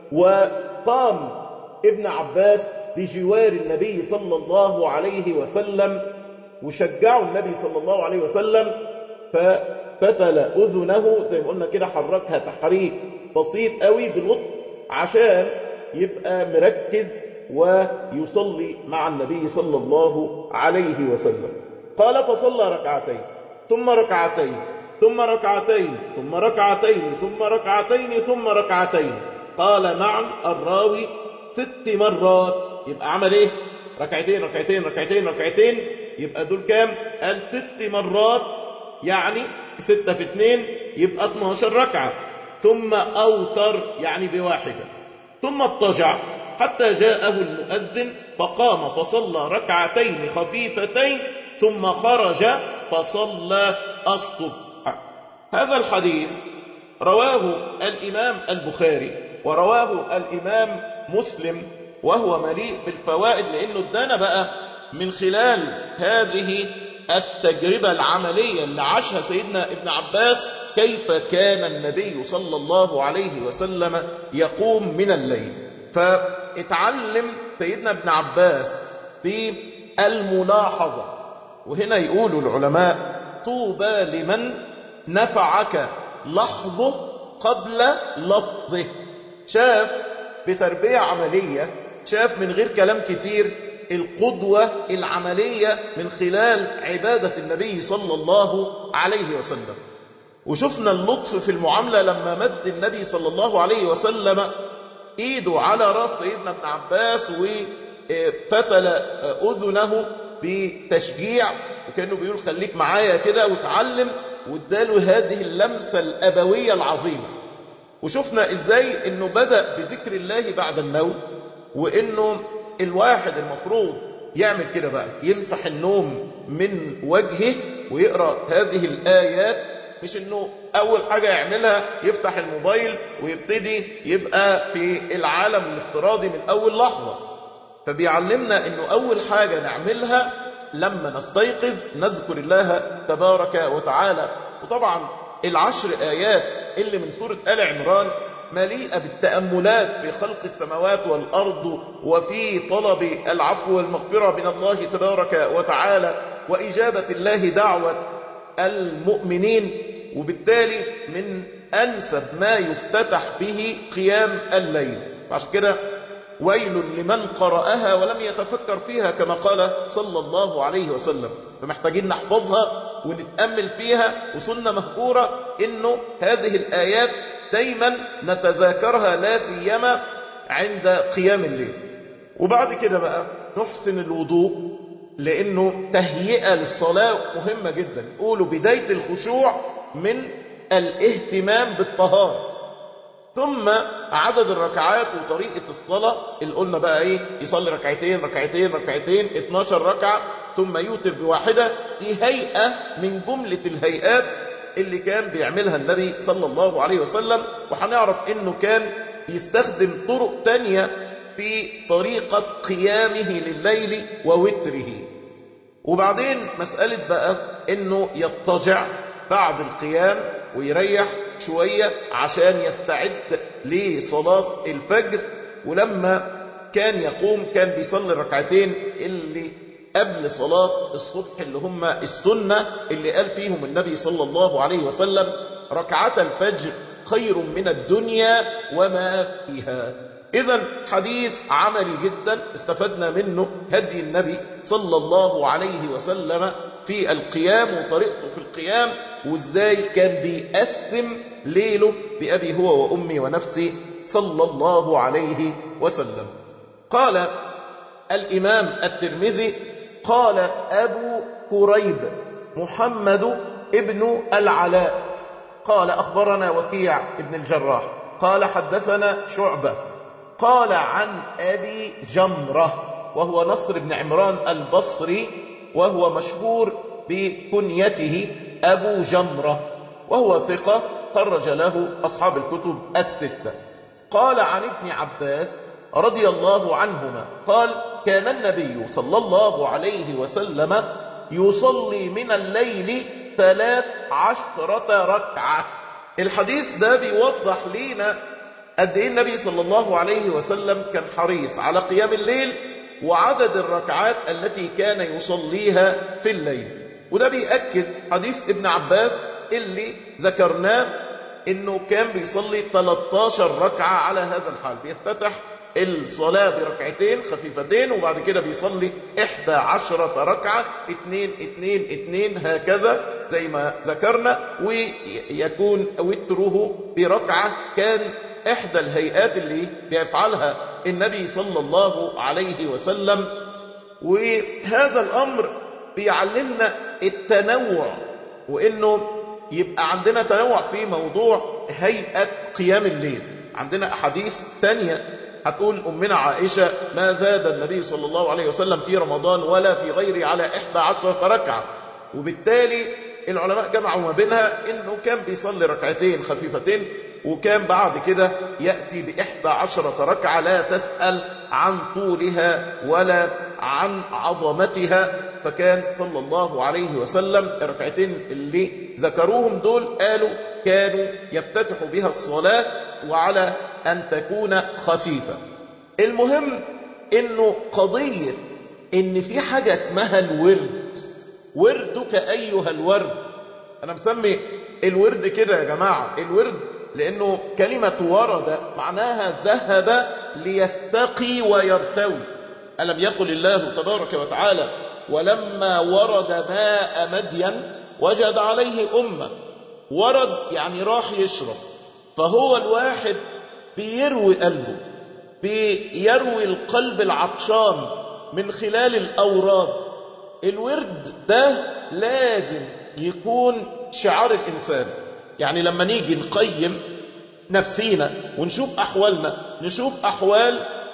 وقام ابن عباس بجوار النبي صلى الله عليه وسلم وشجعوا النبي صلى الله عليه وسلم ففتل أذنه زي ما قلنا كده، حركها تحريك بسيط قوي بلطف عشان يبقى مركز ويصلي مع النبي صلى الله عليه وسلم. قال فصلى ركعتين ثم ركعتين ثم ركعتين ثم ركعتين ثم ركعتين ثم ركعتين. قال معا الراوي ست مرات. يبقى عمل ايه؟ ركعتين ركعتين ركعتين ركعتين، يبقى دول كام؟ قال ست مرات، يعني ستة في اثنين يبقى اتناشر ركعة. ثم أوتر يعني بواحدة، ثم اضطجع حتى جاءه المؤذن فقام فصلى ركعتين خفيفتين ثم خرج فصلى الصبح. هذا الحديث رواه الإمام البخاري ورواه الإمام مسلم وهو مليء بالفوائد، لأنه ادانا بقى من خلال هذه التجربة العملية اللي عاشها سيدنا ابن عباس كيف كان النبي صلى الله عليه وسلم يقوم من الليل. فاتعلم سيدنا ابن عباس بالملاحظة. وهنا يقول العلماء طوبى لمن نفعك لحظه قبل لفظه. شاف بتربية عملية، شاف من غير كلام كتير القدوة العملية من خلال عبادة النبي صلى الله عليه وسلم. وشفنا اللطف في المعاملة لما مد النبي صلى الله عليه وسلم ايده على راس سيدنا ابن عباس وفتل اذنه بتشجيع، وكانه بيقول خليك معايا كده وتعلم، واداله هذه اللمسة الابوية العظيمة. وشفنا ازاي انه بدأ بذكر الله بعد النوم وإنه الواحد المفروض يعمل كده بقى، يمسح النوم من وجهه ويقرأ هذه الآيات، مش إنه أول حاجة يعملها يفتح الموبايل ويبتدي يبقى في العالم الافتراضي من أول لحظة. فبيعلمنا إنه أول حاجة نعملها لما نستيقظ نذكر الله تبارك وتعالى. وطبعا العشر آيات اللي من سورة آل عمران مليئة بالتأملات في خلق السماوات والأرض وفي طلب العفو والمغفرة من الله تبارك وتعالى وإجابة الله دعوة المؤمنين. وبالتالي من أنسب ما يفتتح به قيام الليل. عشان كده ويل لمن قرأها ولم يتفكر فيها كما قال صلى الله عليه وسلم. فمحتاجين نحفظها ونتأمل فيها، وسنة مهجورة إنه هذه الآيات دايما نتذاكرها لا سيما عند قيام الليل. وبعد كده بقى نحسن الوضوء، لأنه تهيئة للصلاة مهمة جدا. قولوا بداية الخشوع من الاهتمام بالطهارة، ثم عدد الركعات وطريقة الصلاة اللي قلنا بقى ايه، يصلي ركعتين ركعتين ركعتين اتناشر ركعة ثم يوتر بواحدة. دي هيئة من جملة الهيئات اللي كان بيعملها النبي صلى الله عليه وسلم. وهنعرف انه كان يستخدم طرق تانية في طريقة قيامه لليل ووتره. وبعدين مسألة بقى انه يضطجع بعد القيام ويريح شوية عشان يستعد لصلاة الفجر. ولما كان يقوم كان بيصلي الركعتين اللي قبل صلاة الصبح اللي هم السنة اللي قال فيهم النبي صلى الله عليه وسلم ركعة الفجر خير من الدنيا وما فيها. إذن حديث عملي جدا استفدنا منه هدي النبي صلى الله عليه وسلم في القيام وطريقته في القيام، وازاي كان بيقسم ليله بأبي هو وأمي ونفسي صلى الله عليه وسلم. قال الإمام الترمذي قال أبو كريب محمد ابن العلاء قال أخبرنا وكيع ابن الجراح قال حدثنا شعبة قال عن أبي جمرة وهو نصر بن عمران البصري، وهو مشهور بكنيته أبو جمرة، وهو ثقة خرج له أصحاب الكتب الستة. قال عن ابن عباس رضي الله عنهما قال كان النبي صلى الله عليه وسلم يصلي من الليل ثلاث عشرة ركعة. الحديث ده بيوضح لنا قد ايه النبي صلى الله عليه وسلم كان حريص على قيام الليل وعدد الركعات التي كان يصليها في الليل. وده بيأكد حديث ابن عباس اللي ذكرناه انه كان بيصلي ثلاثة عشر ركعة على هذا الحال، بيفتتح الصلاة بركعتين خفيفتين وبعد كده بيصلي إحدى عشرة ركعة اتنين اتنين اتنين هكذا زي ما ذكرنا، ويكون وتره بركعة. كان إحدى الهيئات اللي بيفعلها النبي صلى الله عليه وسلم. وهذا الأمر بيعلمنا التنوع، وإنه يبقى عندنا تنوع في موضوع هيئة قيام الليل. عندنا أحاديث تانية هتقول أمنا عائشة ما زاد النبي صلى الله عليه وسلم في رمضان ولا في غيره على إحدى عشرة ركعة، وبالتالي العلماء جمعوا ما بينها إنه كان بيصلي ركعتين خفيفتين وكان بعد كده يأتي بإحدى عشرة ركعة لا تسأل عن طولها ولا عن عظمتها. فكان صلى الله عليه وسلم الركعتين اللي ذكروهم دول قالوا كانوا يفتتحوا بها الصلاة وعلى أن تكون خفيفة. المهم إنه قضية إن في حاجة اسمها الورد، وردك أيها الورد. أنا مسمي الورد كده يا جماعة الورد لأنه كلمة ورد معناها ذهب ليستقي ويرتوي. ألم يقل الله تبارك وتعالى ولما ورد ماء مدين وجد عليه أمة. ورد يعني راح يشرب، فهو الواحد بيروي قلبه، بيروي القلب العطشان من خلال الأوراد. الورد ده لازم يكون شعار الإنسان. يعني لما نيجي نقيم نفسينا ونشوف أحوالنا، نشوف أحوال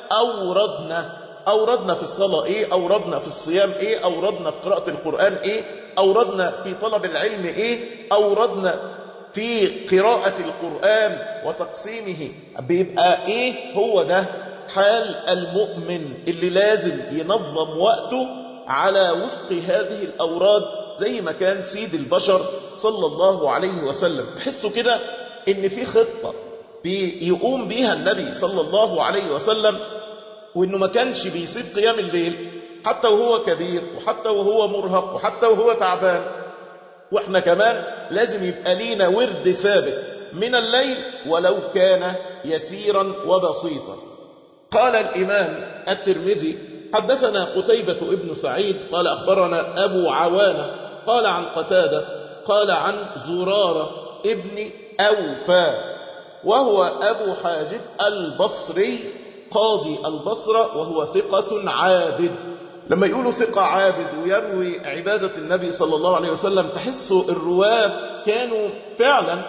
أوردنا أوردنا في الصلاة إيه، أوردنا في الصيام إيه، أوردنا في قراءة القرآن إيه، أوردنا في طلب العلم إيه، أوردنا في قراءة القرآن وتقسيمه بيبقى إيه. هو ده حال المؤمن اللي لازم ينظم وقته على وفق هذه الأوراد زي ما كان سيد البشر صلى الله عليه وسلم. تحسوا كده إن في خطة بيقوم بيها النبي صلى الله عليه وسلم، وإنه ما كانش بيسيب قيام الليل حتى وهو كبير وحتى وهو مرهق وحتى وهو تعبان. وإحنا كمان لازم يبقى لينا ورد ثابت من الليل ولو كان يسيرا وبسيطا. قال الإمام الترمذي حدثنا قتيبة ابن سعيد قال أخبرنا أبو عوانة قال عن قتادة قال عن زرارة ابن أوفى وهو أبو حاجب البصري قاضي البصرة وهو ثقة عابد. لما يقولوا ثقة عابد ويروي عبادة النبي صلى الله عليه وسلم تحسوا الرواة كانوا فعلا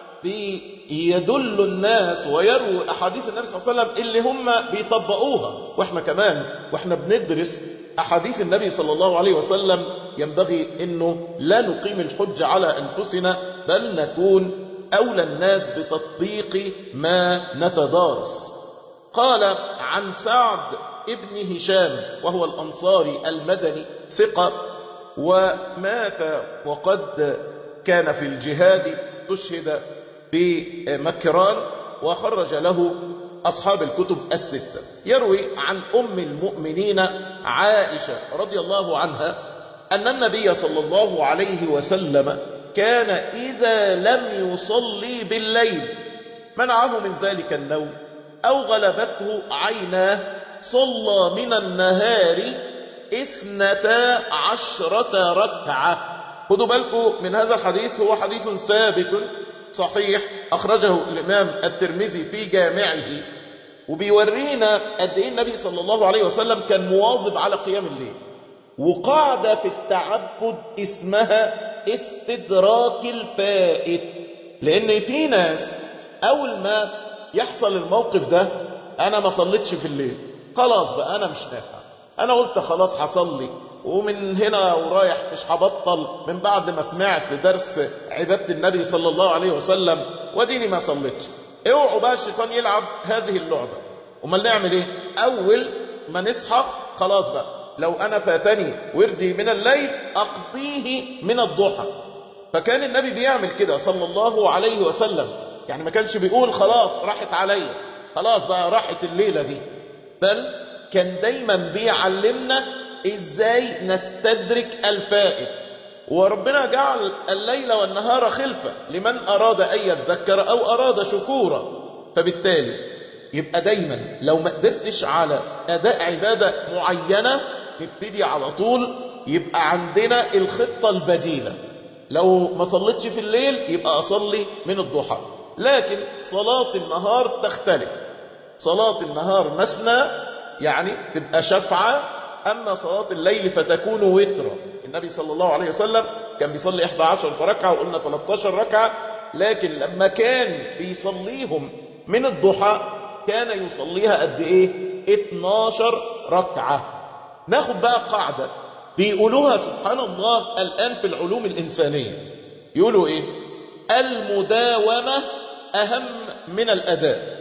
بيدلوا الناس ويرووا أحاديث النبي صلى الله عليه وسلم اللي هم بيطبقوها. وإحنا كمان وإحنا بندرس أحاديث النبي صلى الله عليه وسلم ينبغي أنه لا نقيم الحج على أنفسنا بل نكون أولى الناس بتطبيق ما نتدارس. قال عن سعد ابن هشام وهو الأنصاري المدني ثقة ومات وقد كان في الجهاد تشهد بمكران وخرج له أصحاب الكتب الستة. يروي عن أم المؤمنين عائشة رضي الله عنها أن النبي صلى الله عليه وسلم كان إذا لم يصلي بالليل منعه من ذلك النوم أو غلبته عيناه صلى من النهار اثنتا عشرة ركعة. خدوا بالكم من هذا الحديث، هو حديث ثابت صحيح أخرجه الإمام الترمذي في جامعه، وبيورينا قد إيه النبي صلى الله عليه وسلم كان مواظب على قيام الليل. وقاعدة في التعبد اسمها استدراك الفائت، لأن في ناس أول ما يحصل الموقف ده أنا ما صليتش في الليل خلاص بقى أنا مش نافع، أنا قلت خلاص هصلي ومن هنا ورايح مش هبطل من بعد ما سمعت درس عبادة النبي صلى الله عليه وسلم وديني ما صليتش. اوعوا بقى الشيطان يلعب هذه اللعبة. امال نعمل ايه؟ اول ما نصحى خلاص بقى لو انا فاتني وردي من الليل اقضيه من الضحى. فكان النبي بيعمل كده صلى الله عليه وسلم، يعني ما كانش بيقول خلاص راحت عليا خلاص بقى راحت الليلة دي، بل كان دايما بيعلمنا ازاي نستدرك الفائت. وربنا جعل الليل والنهار خلفة لمن أراد أن يذكر أو أراد شكورا. فبالتالي يبقى دايما لو ما قدرتش على أداء عبادة معينة نبتدي على طول يبقى عندنا الخطة البديلة. لو ما صليتش في الليل يبقى أصلي من الضحى. لكن صلاة النهار تختلف، صلاة النهار مثنى يعني تبقى شفعة، أما صلاة الليل فتكون وترا. النبي صلى الله عليه وسلم كان بيصلي إحدى عشرة ركعة وقلنا ثلاثة عشر ركعة، لكن لما كان بيصليهم من الضحى كان يصليها قد إيه؟ اثنتا عشرة ركعة. ناخد بقى قاعدة بيقولوها سبحان الله الآن في العلوم الإنسانية، يقولوا إيه؟ المداومة أهم من الأداء.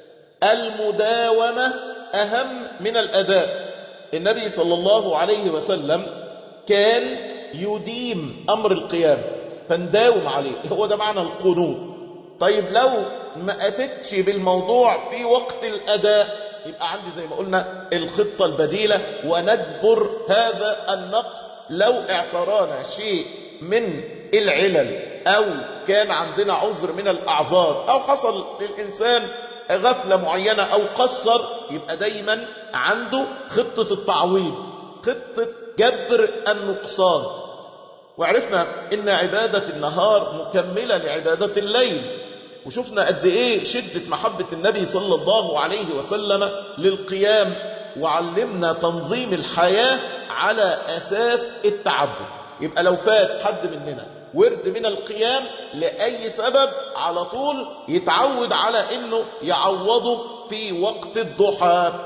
المداومة أهم من الأداء. النبي صلى الله عليه وسلم كان يديم أمر القيام فنداوم عليه، هو ده معنى القنوت. طيب لو ما أتتش بالموضوع في وقت الأداء يبقى عندي زي ما قلنا الخطة البديلة ونجبر هذا النقص لو اعترانا شيء من العلل أو كان عندنا عذر من الأعذار أو حصل للإنسان غفلة معينة أو قصر، يبقى دايما عنده خطة التعويض، خطة جبر النقصان. وعرفنا إن عبادة النهار مكملة لعبادة الليل، وشفنا قد إيه شدة محبة النبي صلى الله عليه وسلم للقيام، وعلمنا تنظيم الحياة على أساس التعبد. يبقى لو فات حد مننا ورد من القيام لأي سبب على طول يتعود على إنه يعوضه في وقت الضحى.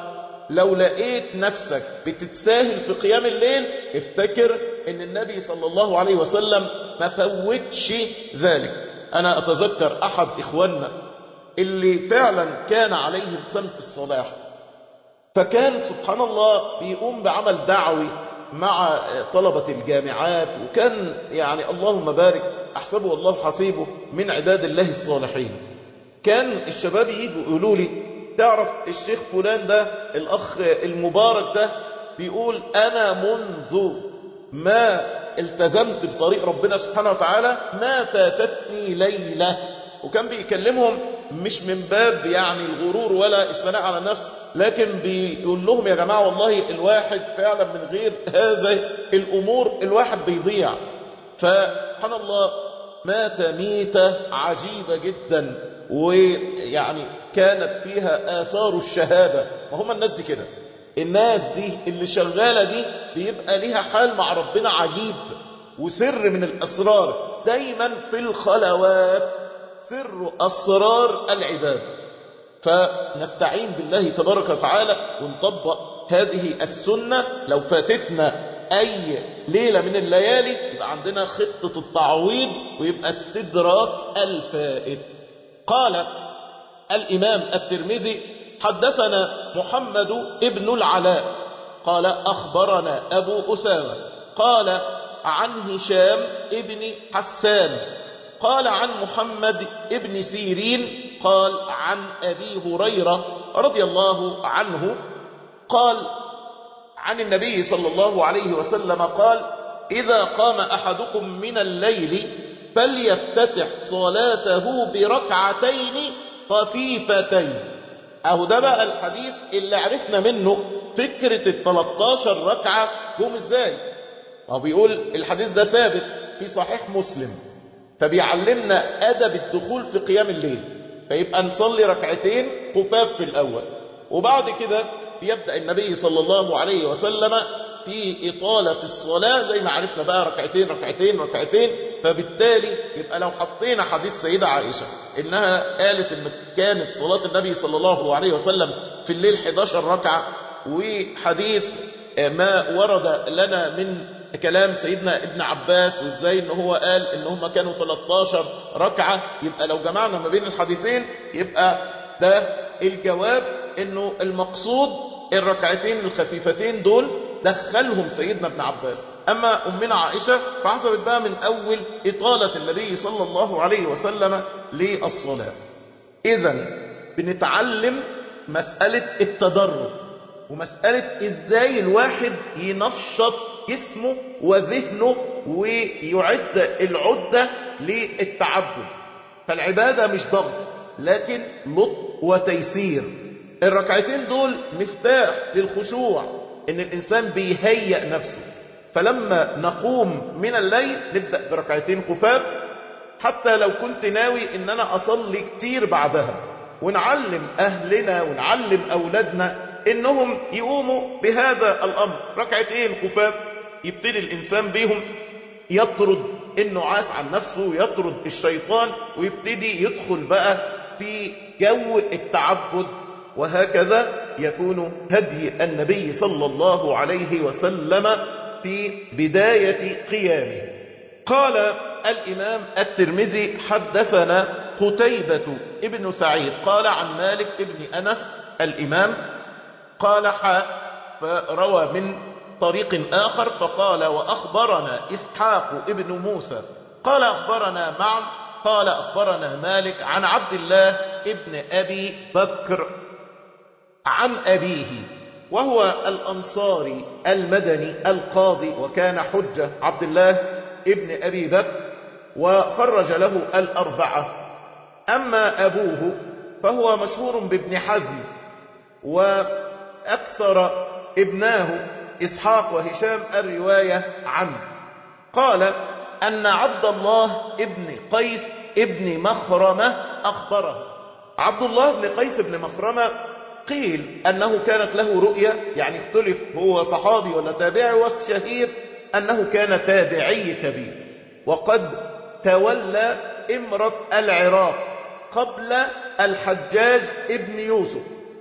لو لقيت نفسك بتتساهل في قيام الليل افتكر ان النبي صلى الله عليه وسلم ما فوتش ذلك. انا اتذكر احد اخواننا اللي فعلا كان عليه سمت الصلاح، فكان سبحان الله بيقوم بعمل دعوي مع طلبة الجامعات، وكان يعني اللهم بارك احسبه والله حسيبه من عباد الله الصالحين. كان الشباب يجوا يقولوا لي تعرف الشيخ فلان ده الاخ المبارك ده بيقول انا منذ ما التزمت بطريق ربنا سبحانه وتعالى ما فاتتني ليلة. وكان بيكلمهم مش من باب يعني الغرور ولا الثناء على النفس، لكن بيقول لهم يا جماعة والله الواحد فعلا من غير هذه الأمور الواحد بيضيع. فسبحان الله مات ميتة عجيبة جدا، ويعني كانت فيها آثار الشهادة. وهم الناس دي كده، الناس دي اللي شغالة دي بيبقى ليها حال مع ربنا عجيب، وسر من الأسرار دايما في الخلوات سر أسرار العباد. فنستعين بالله تبارك وتعالى ونطبق هذه السنة. لو فاتتنا أي ليلة من الليالي يبقى عندنا خطة التعويض ويبقى استدراك الفائت. قال الإمام الترمذي حدثنا محمد ابن العلاء قال أخبرنا أبو أسامة قال عن هشام ابن حسان قال عن محمد ابن سيرين قال عن أبي هريرة رضي الله عنه قال عن النبي صلى الله عليه وسلم قال إذا قام أحدكم من الليل فليفتتح صلاته بركعتين خفيفتين. أهو ده بقى الحديث اللي عرفنا منه فكرة التلتاشر ركعة جم ازاي. هو بيقول الحديث ده ثابت في صحيح مسلم، فبيعلمنا أدب الدخول في قيام الليل. فيبقى نصلي ركعتين خفاف في الأول، وبعد كده يبدأ النبي صلى الله عليه وسلم في إطالة الصلاة زي ما عرفنا بقى ركعتين ركعتين ركعتين. فبالتالي يبقى لو حطينا حديث سيدة عائشة إنها قالت إن كانت صلاة النبي صلى الله عليه وسلم في الليل حداشر ركعة، وحديث ما ورد لنا من كلام سيدنا ابن عباس وازاي ان هو قال ان هم كانوا تلتاشر ركعة، يبقى لو جمعنا ما بين الحديثين يبقى ده الجواب انه المقصود الركعتين الخفيفتين دول دخلهم سيدنا ابن عباس. اما امنا عائشة فحسبت بقى من اول اطالة النبي صلى الله عليه وسلم للصلاة. اذا بنتعلم مسألة التدرج ومسألة ازاي الواحد ينشط جسمه وذهنه ويعد العدة للتعبد. فالعبادة مش ضغط لكن لطف وتيسير. الركعتين دول مفتاح للخشوع، ان الانسان بيهيئ نفسه. فلما نقوم من الليل نبدأ بركعتين خفاف، حتى لو كنت ناوي ان انا اصلي كتير بعدها، ونعلم اهلنا ونعلم اولادنا انهم يقوموا بهذا الامر. ركعتين خفاف يبتدي الانسان بيهم يطرد النعاس عن نفسه ويطرد الشيطان، ويبتدي يدخل بقى في جو التعبد. وهكذا يكون هدي النبي صلى الله عليه وسلم في بداية قيامه. قال الإمام الترمذي حدثنا قتيبة ابن سعيد قال عن مالك ابن أنس الإمام قال حاء فروى من طريق آخر فقال وأخبرنا إسحاق ابن موسى قال أخبرنا معن قال أخبرنا مالك عن عبد الله ابن أبي بكر عن أبيه وهو الأنصاري المدني القاضي وكان حجة عبد الله ابن أبي بكر وخرج له الأربعة. أما أبوه فهو مشهور بابن حزم، وأكثر ابناه إسحاق وهشام الرواية عنه. قال أن عبد الله ابن قيس ابن مخرمة أخبره. عبد الله بن قيس بن مخرمة قيل أنه كانت له رؤية، يعني اختلف هو صحابي ولا تابعي، والشهير أنه كان تابعي كبير، وقد تولى إمرة العراق قبل الحجاج ابن يوسف.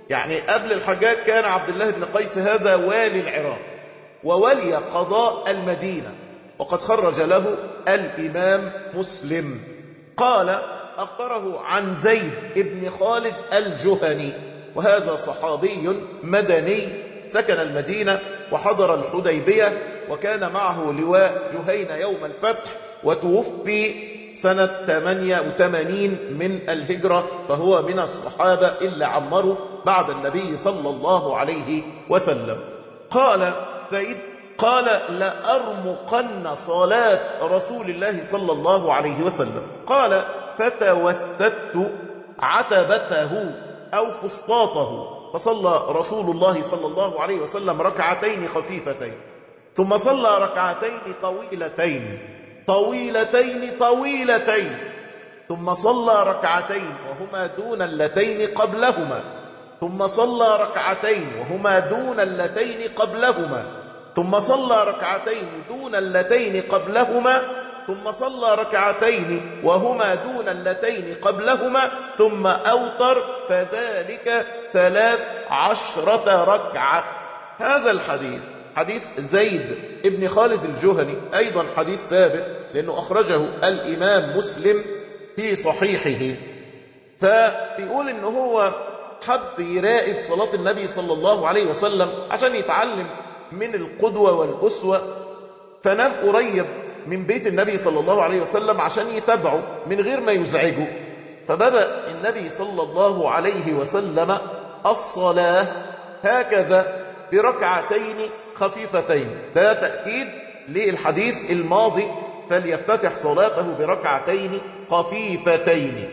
يعني قبل الحجاج كان عبد الله بن قيس هذا والي العراق وولي قضاء المدينة، وقد خرج له الإمام مسلم. قال أخبره عن زيد بن خالد الجهني، وهذا صحابي مدني سكن المدينة وحضر الحديبية، وكان معه لواء جهينة يوم الفتح، وتوفي سنة ثمانية وثمانين من الهجرة، فهو من الصحابة اللي عمروا بعد النبي صلى الله عليه وسلم. قال زيد قال لأرمقن صلاة رسول الله صلى الله عليه وسلم. قال فتوسدت عتبته أو فسطاطه، فصلى رسول الله صلى الله عليه وسلم ركعتين خفيفتين، ثم صلى ركعتين طويلتين طويلتين طويلتين، ثم صلى ركعتين وهما دون اللتين قبلهما، ثم صلى ركعتين وهما دون اللتين قبلهما، ثم صلى ركعتين دون اللتين قبلهما، ثم صلى ركعتين وهما دون اللتين قبلهما، ثم أوتر، فذلك ثلاث عشرة ركعة. هذا الحديث حديث زيد ابن خالد الجهني أيضا حديث ثابت، لأنه أخرجه الإمام مسلم في صحيحه. فبيقول إنه هو حب يراقب صلاة النبي صلى الله عليه وسلم عشان يتعلم من القدوة والأسوة، فنام قريب من بيت النبي صلى الله عليه وسلم عشان يتابعه من غير ما يزعجه. فبدأ النبي صلى الله عليه وسلم الصلاة هكذا بركعتين خفيفتين، ده تأكيد للحديث الماضي، فليفتتح صلاته بركعتين خفيفتين.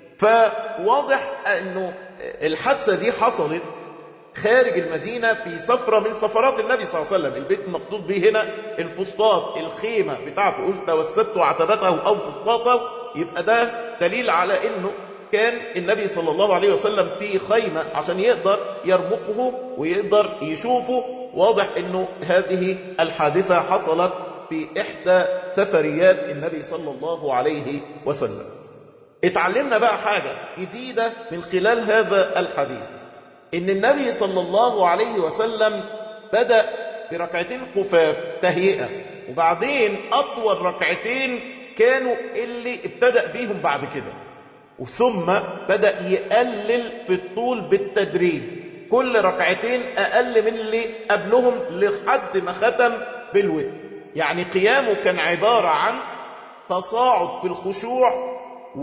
فواضح أنه الحادثة دي حصلت خارج المدينة في سفرة من سفرات النبي صلى الله عليه وسلم. البيت المقصود به هنا الفسطاط، الخيمة بتاعته، قلت توسدت عتبته أو فسطاطه، يبقى ده دليل على أنه كان النبي صلى الله عليه وسلم في خيمة عشان يقدر يرمقه ويقدر يشوفه. واضح أنه هذه الحادثة حصلت في إحدى سفريات النبي صلى الله عليه وسلم. اتعلمنا بقى حاجة جديدة من خلال هذا الحديث، إن النبي صلى الله عليه وسلم بدأ بركعتين خفاف تهيئة، وبعدين أطول ركعتين كانوا اللي ابتدأ بيهم بعد كده، وثم بدأ يقلل في الطول بالتدريج، كل ركعتين أقل من اللي قبلهم لحد ما ختم بالوتر. يعني قيامه كان عبارة عن تصاعد في الخشوع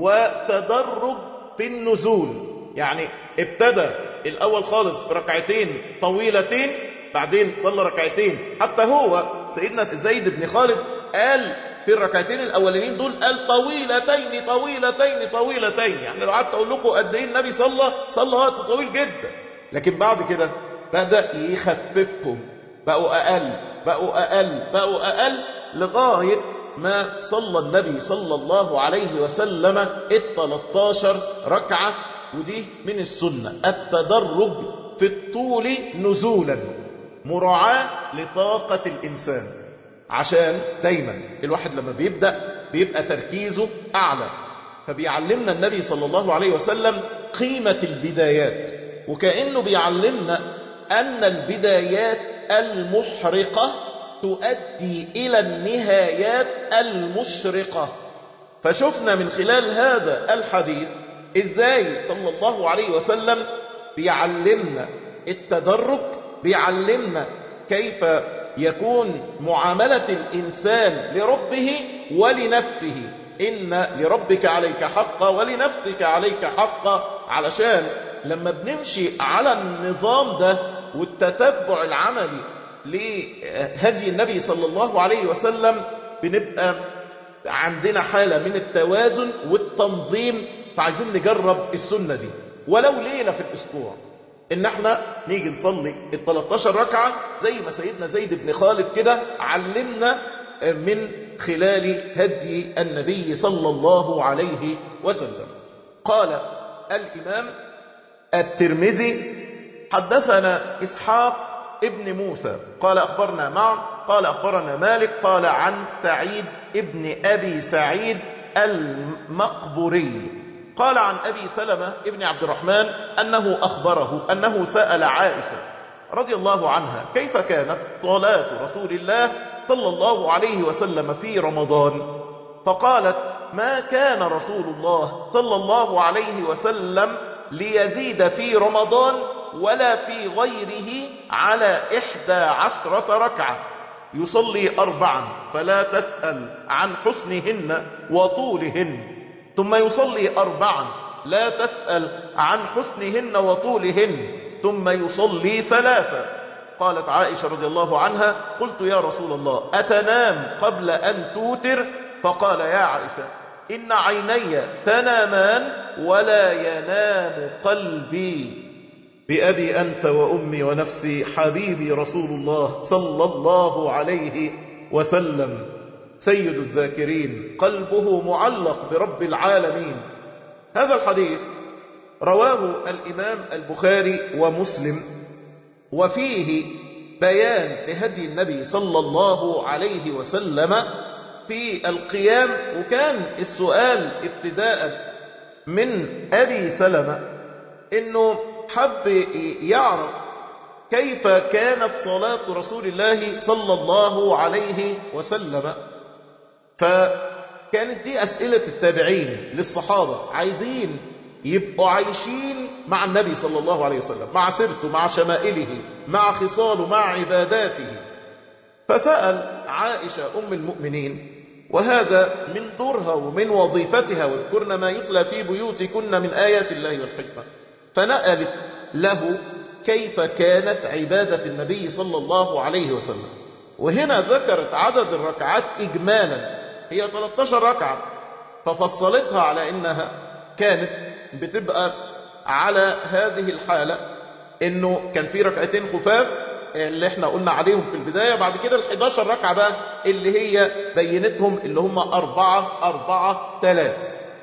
وتدرج في النزول. يعني ابتدى الأول خالص بركعتين طويلتين، بعدين صلى ركعتين، حتى هو سيدنا زيد بن خالد قال في الركعتين الأولين دول قال طويلتين طويلتين طويلتين. يعني لو قعدت أقول لكم قد إيه النبي صلى صلى وقت طويل جدا، لكن بعد كده بدأ يخففهم، بقوا أقل بقوا أقل بقوا أقل لغاية ما صلى النبي صلى الله عليه وسلم الثلاثتاشر ركعة. ودي من السنة التدرج في الطول نزولا، مراعاة لطاقة الإنسان، عشان دايما الواحد لما بيبدأ بيبقى تركيزه أعلى. فبيعلمنا النبي صلى الله عليه وسلم قيمة البدايات، وكأنه بيعلمنا أن البدايات المحرقة تؤدي إلى النهايات المشرقة. فشفنا من خلال هذا الحديث إزاي صلى الله عليه وسلم بيعلمنا التدرج، بيعلمنا كيف يكون معاملة الإنسان لربه ولنفسه، إن لربك عليك حقا ولنفسك عليك حقا، علشان لما بنمشي على النظام ده والتتبع العملي لهدي النبي صلى الله عليه وسلم بنبقى عندنا حالة من التوازن والتنظيم. فعايزين نجرب السنة دي ولو ليلة في الأسبوع، إن احنا نيجي نصلي الثلاثتاشر ركعة زي ما سيدنا زيد بن خالد كده علمنا من خلال هدي النبي صلى الله عليه وسلم. قال الإمام الترمذي حدثنا إسحاق ابن موسى قال أخبرنا معه قال أخبرنا مالك قال عن سعيد ابن أبي سعيد المقبوري قال عن أبي سلمة ابن عبد الرحمن أنه أخبره أنه سأل عائشة رضي الله عنها كيف كانت صلاة رسول الله صلى الله عليه وسلم في رمضان، فقالت ما كان رسول الله صلى الله عليه وسلم ليزيد في رمضان ولا في غيره على إحدى عشرة ركعة، يصلي أربعا فلا تسأل عن حسنهن وطولهن، ثم يصلي أربعا لا تسأل عن حسنهن وطولهن، ثم يصلي ثلاثا. قالت عائشة رضي الله عنها قلت يا رسول الله أتنام قبل أن توتر؟ فقال يا عائشة إن عيني تنامان ولا ينام قلبي. بأبي أنت وأمي ونفسي حبيبي رسول الله صلى الله عليه وسلم سيد الذاكرين قلبه معلق برب العالمين. هذا الحديث رواه الإمام البخاري ومسلم، وفيه بيان لهدي النبي صلى الله عليه وسلم في القيام. وكان السؤال ابتداء من أبي سلمة إنه حب يعرف كيف كانت صلاة رسول الله صلى الله عليه وسلم، فكانت دي أسئلة التابعين للصحابة، عايزين يبقوا عايشين مع النبي صلى الله عليه وسلم، مع سيرته، مع شمائله، مع خصاله، مع عباداته. فسأل عائشة أم المؤمنين، وهذا من دورها ومن وظيفتها، واذكرن ما يتلى في بيوتكن من آيات الله والحكمة، فنقلت له كيف كانت عبادة النبي صلى الله عليه وسلم. وهنا ذكرت عدد الركعات إجمالا هي ثلاثة عشر ركعة، ففصلتها على إنها كانت بتبقى على هذه الحالة، إنه كان في ركعتين خفاف اللي احنا قلنا عليهم في البداية، بعد كده ال إحدى عشرة ركعة بقى اللي هي بينتهم اللي هم أربعة أربعة ثلاثة،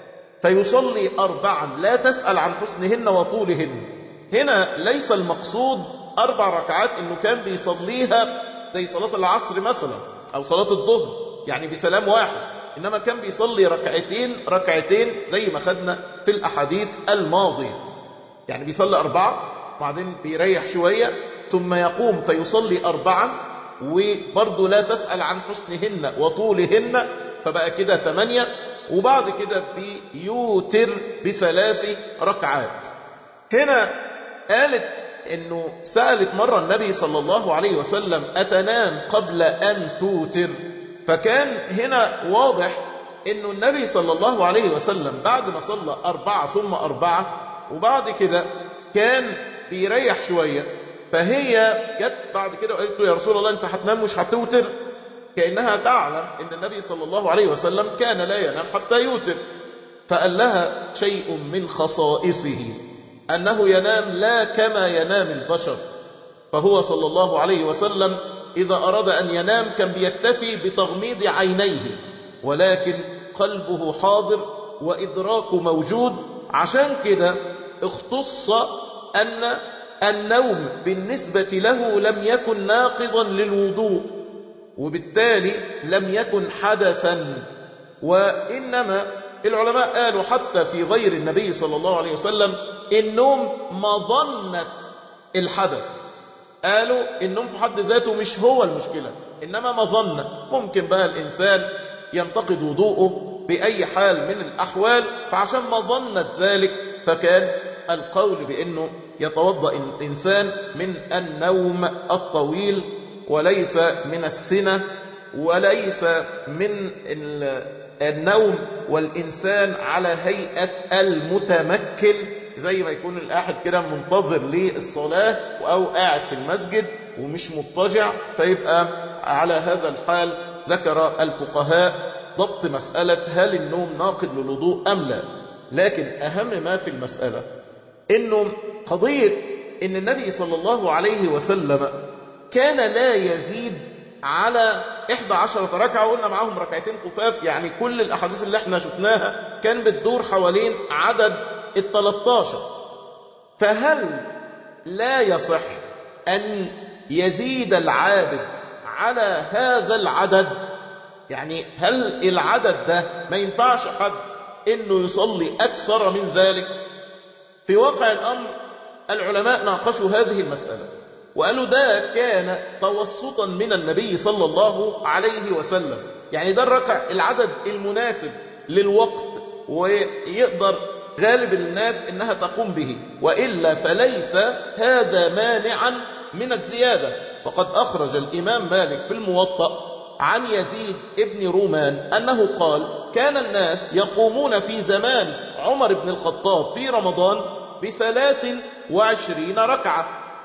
فيصلي أربعا لا تسأل عن حسنهن وطولهن. هنا ليس المقصود أربع ركعات إنه كان بيصليها زي صلاة العصر مثلا أو صلاة الظهر يعني بسلام واحد، إنما كان بيصلي ركعتين ركعتين زي ما خدنا في الأحاديث الماضية، يعني بيصلي أربعة وبعدين بيريح شوية ثم يقوم فيصلي أربعا، وبرضه لا تسأل عن حسنهن وطولهن، فبقى كده ثمانية، وبعد كده بيوتر بثلاث ركعات. هنا قالت انه سألت مرة النبي صلى الله عليه وسلم أتنام قبل أن توتر، فكان هنا واضح انه النبي صلى الله عليه وسلم بعد ما صلى أربعة ثم أربعة وبعد كده كان بيريح شوية، فهي جت بعد كده وقالت له يا رسول الله انت هتنام مش هتوتر، كأنها تعلم ان النبي صلى الله عليه وسلم كان لا ينام حتى يوتر. فقال لها شيء من خصائصه أنه ينام لا كما ينام البشر، فهو صلى الله عليه وسلم إذا أراد أن ينام كان بيكتفي بتغميض عينيه، ولكن قلبه حاضر وإدراكه موجود. عشان كده اختص أن النوم بالنسبة له لم يكن ناقضا للوضوء، وبالتالي لم يكن حدثا. وإنما العلماء قالوا حتى في غير النبي صلى الله عليه وسلم النوم مظنة الحدث، قالوا النوم في حد ذاته مش هو المشكلة إنما مظنة، ممكن بقى الإنسان ينتقد وضوءه بأي حال من الأحوال، فعشان مظنة ذلك فكان القول بأنه يتوضأ الإنسان من النوم الطويل وليس من السنة وليس من النوم والإنسان على هيئة المتمكن زي ما يكون الواحد كده منتظر للصلاة أو قاعد في المسجد ومش مضطجع، فيبقى على هذا الحال ذكر الفقهاء ضبط مسألة هل النوم ناقض للوضوء أم لا. لكن أهم ما في المسألة إنه قضية إن النبي صلى الله عليه وسلم كان لا يزيد على إحدى عشرة ركعة، وقلنا معاهم ركعتين خفاف، يعني كل الأحاديث اللي احنا شفناها كان بتدور حوالين عدد التلتاشر. فهل لا يصح أن يزيد العابد على هذا العدد؟ يعني هل العدد ده ما ينفعش حد انه يصلي اكثر من ذلك؟ في واقع الامر العلماء ناقشوا هذه المسألة وقالوا ده كان توسطا من النبي صلى الله عليه وسلم، يعني ده الركع العدد المناسب للوقت ويقدر غالب الناس انها تقوم به، وإلا فليس هذا مانعا من الزيادة. فقد أخرج الإمام مالك في الموطأ عن يزيد ابن رومان أنه قال كان الناس يقومون في زمان عمر بن الخطاب في رمضان بثلاث وعشرين ركعة.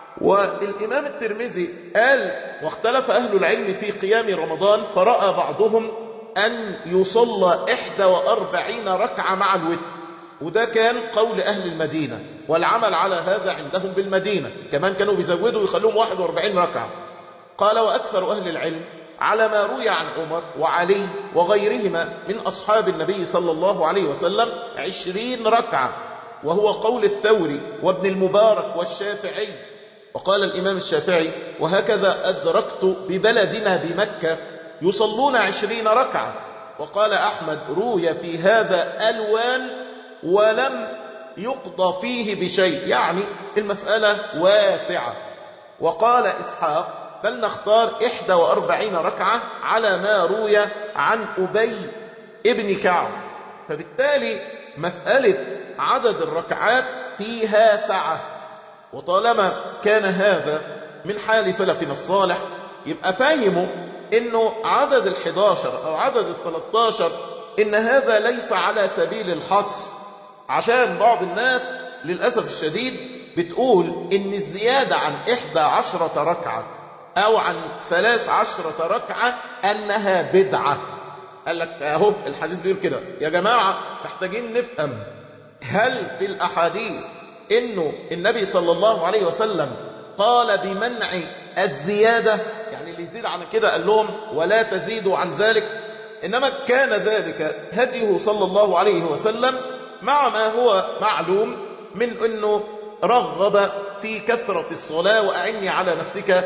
والإمام الترمذي قال واختلف أهل العلم في قيام رمضان، فرأى بعضهم أن يصلى إحدى وأربعين ركعة مع الوتر، وده كان قول أهل المدينة، والعمل على هذا عندهم بالمدينة، كمان كانوا بيزودوا ويخلوهم واحد وأربعين ركعة. قال وأكثر أهل العلم على ما روي عن عمر وعلي وغيرهما من أصحاب النبي صلى الله عليه وسلم عشرين ركعة، وهو قول الثوري وابن المبارك والشافعي. وقال الإمام الشافعي وهكذا أدركت ببلدنا بمكة يصلون عشرين ركعة. وقال أحمد روي في هذا ألوان ولم يقضى فيه بشيء، يعني المسألة واسعة. وقال إسحاق بل نختار إحدى وأربعين ركعة على ما روي عن أبي ابن كعب. فبالتالي مسألة عدد الركعات فيها سعة، وطالما كان هذا من حال سلفنا الصالح يبقى فاهموا انه عدد الحداشر او عدد الثلاثاشر ان هذا ليس على سبيل الحصر، عشان بعض الناس للأسف الشديد بتقول ان الزيادة عن إحدى عشرة ركعة او عن ثلاث عشرة ركعة انها بدعة. قال لك اهو الحديث بيقول كده. يا جماعة محتاجين نفهم، هل في الأحاديث انه النبي صلى الله عليه وسلم قال بمنع الزيادة؟ يعني اللي يزيد عن كده قال لهم ولا تزيدوا عن ذلك، انما كان ذلك هديه صلى الله عليه وسلم، مع ما هو معلوم من انه رغب في كثرة الصلاة وأعني على نفسك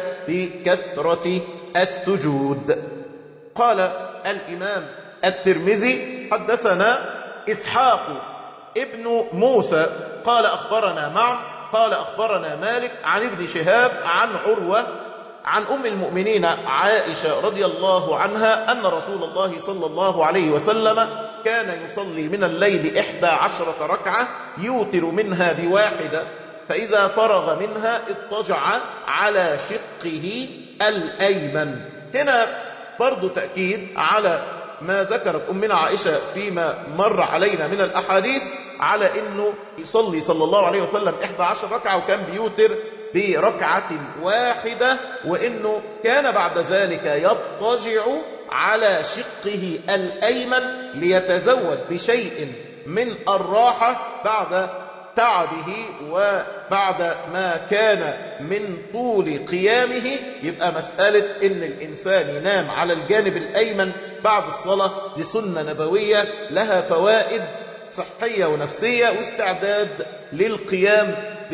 بكثرة السجود. قال الإمام الترمذي حدثنا إسحاق ابن موسى قال أخبرنا معه قال أخبرنا مالك عن ابن شهاب عن عروة عن أم المؤمنين عائشة رضي الله عنها أن رسول الله صلى الله عليه وسلم كان يصلي من الليل إحدى عشرة ركعة يوتر منها بواحدة، فإذا فرغ منها اضطجع على شقه الأيمن. هنا برضو تأكيد على ما ذكرت أمنا عائشة فيما مر علينا من الأحاديث على أنه يصلي صلى الله عليه وسلم إحدى عشرة ركعة وكان بيوتر بركعة واحدة، وأنه كان بعد ذلك يضطجع على شقه الأيمن ليتزود بشيء من الراحة بعد تعبه وبعد ما كان من طول قيامه. يبقى مسألة ان الانسان ينام على الجانب الايمن بعد الصلاة دي سنة نبوية لها فوائد صحية ونفسية واستعداد للقيام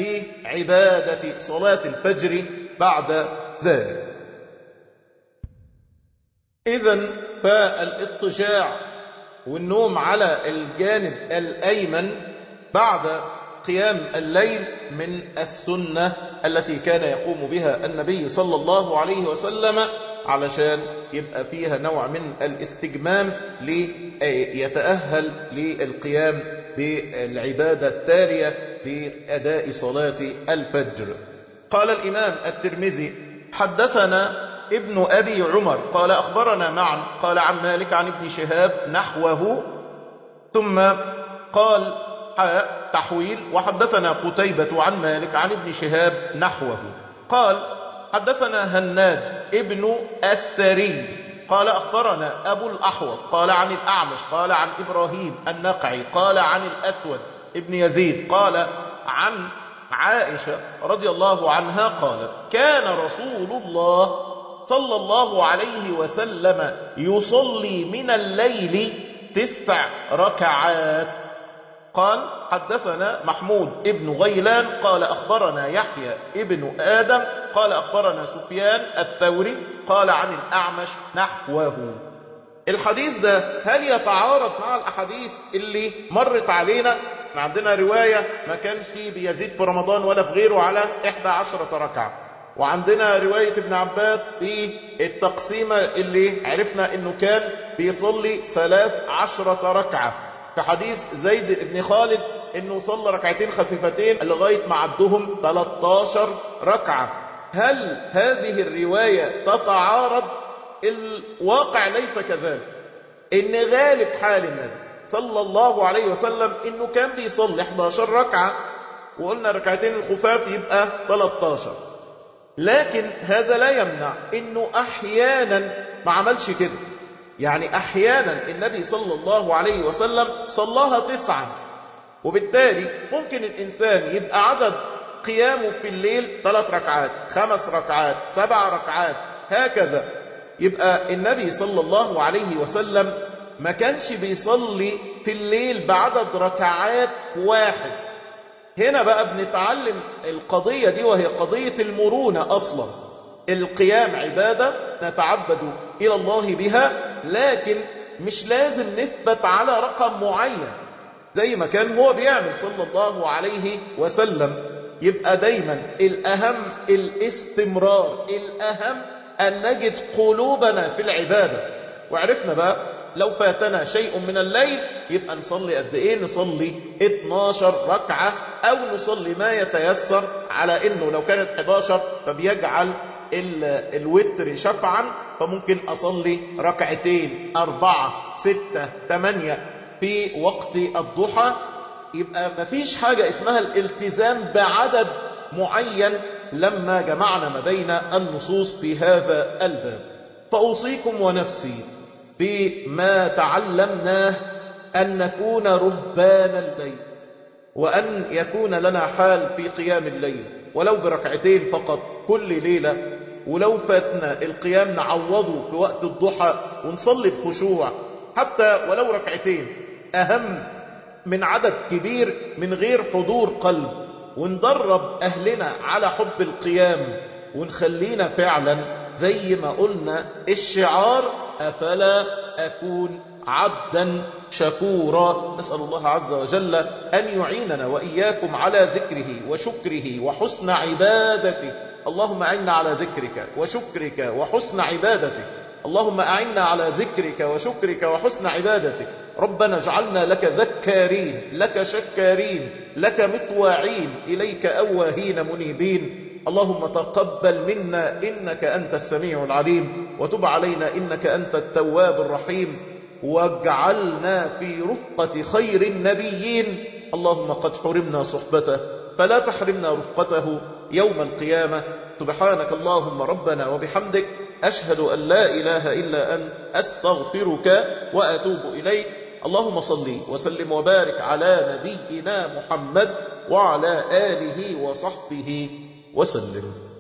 بعبادة صلاة الفجر بعد ذلك. إذن فالاضطجاع والنوم على الجانب الأيمن بعد قيام الليل من السنة التي كان يقوم بها النبي صلى الله عليه وسلم، علشان يبقى فيها نوع من الاستجمام ليتأهل للقيام بالعبادة التالية بأداء صلاة الفجر. قال الإمام الترمذي حدثنا ابن أبي عمر قال أخبرنا معا قال عن مالك عن ابن شهاب نحوه، ثم قال تحويل وحدثنا قتيبة عن مالك عن ابن شهاب نحوه. قال حدثنا هناد ابن السري قال أخبرنا أبو الأحوص قال عن الأعمش قال عن إبراهيم النقعي قال عن الأسود ابن يزيد قال عن عائشة رضي الله عنها قالت كان رسول الله صلى الله عليه وسلم يصلي من الليل تسع ركعات. قال حدثنا محمود ابن غيلان قال أخبرنا يحيى ابن آدم قال أخبرنا سفيان الثوري قال عن الأعمش نحوه. الحديث ده هل يتعارض مع الأحاديث اللي مرت علينا؟ عندنا رواية ما كانش بيزيد في رمضان ولا في غيره على إحدى عشرة ركعة، وعندنا رواية ابن عباس في التقسيمة اللي عرفنا انه كان بيصلي ثلاث عشرة ركعة، في حديث زيد بن خالد انه صلى ركعتين خفيفتين لغاية ما عدهم ثلاثة عشر ركعة. هل هذه الرواية تتعارض؟ الواقع ليس كذلك، ان غالب حال النبي صلى الله عليه وسلم انه كان بيصلي إحدى عشرة ركعة، وقلنا ركعتين الخفاف يبقى ثلاثة عشر، لكن هذا لا يمنع انه احيانا ما عملش كده. يعني احيانا النبي صلى الله عليه وسلم صلاها تسعا، وبالتالي ممكن الانسان يبقى عدد قيامه في الليل ثلاث ركعات، خمس ركعات، سبع ركعات، هكذا. يبقى النبي صلى الله عليه وسلم ما كانش بيصلي في الليل بعدد ركعات واحد. هنا بقى بنتعلم القضية دي، وهي قضية المرونة أصلا. القيام عبادة نتعبد إلى الله بها، لكن مش لازم نثبت على رقم معين زي ما كان هو بيعمل صلى الله عليه وسلم. يبقى دايما الأهم الاستمرار، الأهم أن نجد قلوبنا في العبادة. وعرفنا بقى لو فاتنا شيء من الليل يبقى نصلي قد ايه؟ نصلي اتناشر ركعة، او نصلي ما يتيسر، على انه لو كانت حداشر فبيجعل الوتر شفعا، فممكن اصلي ركعتين، اربعة، ستة، تمانية في وقت الضحى. يبقى مفيش حاجة اسمها الالتزام بعدد معين لما جمعنا ما بين النصوص في هذا الباب. فأوصيكم ونفسي بما تعلمناه أن نكون رهبان الليل، وأن يكون لنا حال في قيام الليل ولو بركعتين فقط كل ليلة، ولو فاتنا القيام نعوضه في وقت الضحى ونصلي بخشوع حتى ولو ركعتين، أهم من عدد كبير من غير حضور قلب. وندرب أهلنا على حب القيام، ونخلينا فعلا زي ما قلنا الشعار: أفلا أكون عبدا شكورا. نسأل الله عز وجل أن يعيننا وإياكم على ذكره وشكره وحسن عبادته. اللهم أعنا على ذكرك وشكرك وحسن عبادتك. اللهم أعنا على ذكرك وشكرك وحسن عبادتك. ربنا اجعلنا لك ذكارين، لك شكارين، لك مطواعين، إليك أواهين منيبين. اللهم تقبل منا إنك أنت السميع العليم، وتب علينا إنك أنت التواب الرحيم، واجعلنا في رفقة خير النبيين. اللهم قد حرمنا صحبته فلا تحرمنا رفقته يوم القيامة. سبحانك اللهم ربنا وبحمدك، أشهد أن لا إله إلا أنت، أستغفرك وأتوب إليك. اللهم صل وسلم وبارك على نبينا محمد وعلى آله وصحبه وسلم.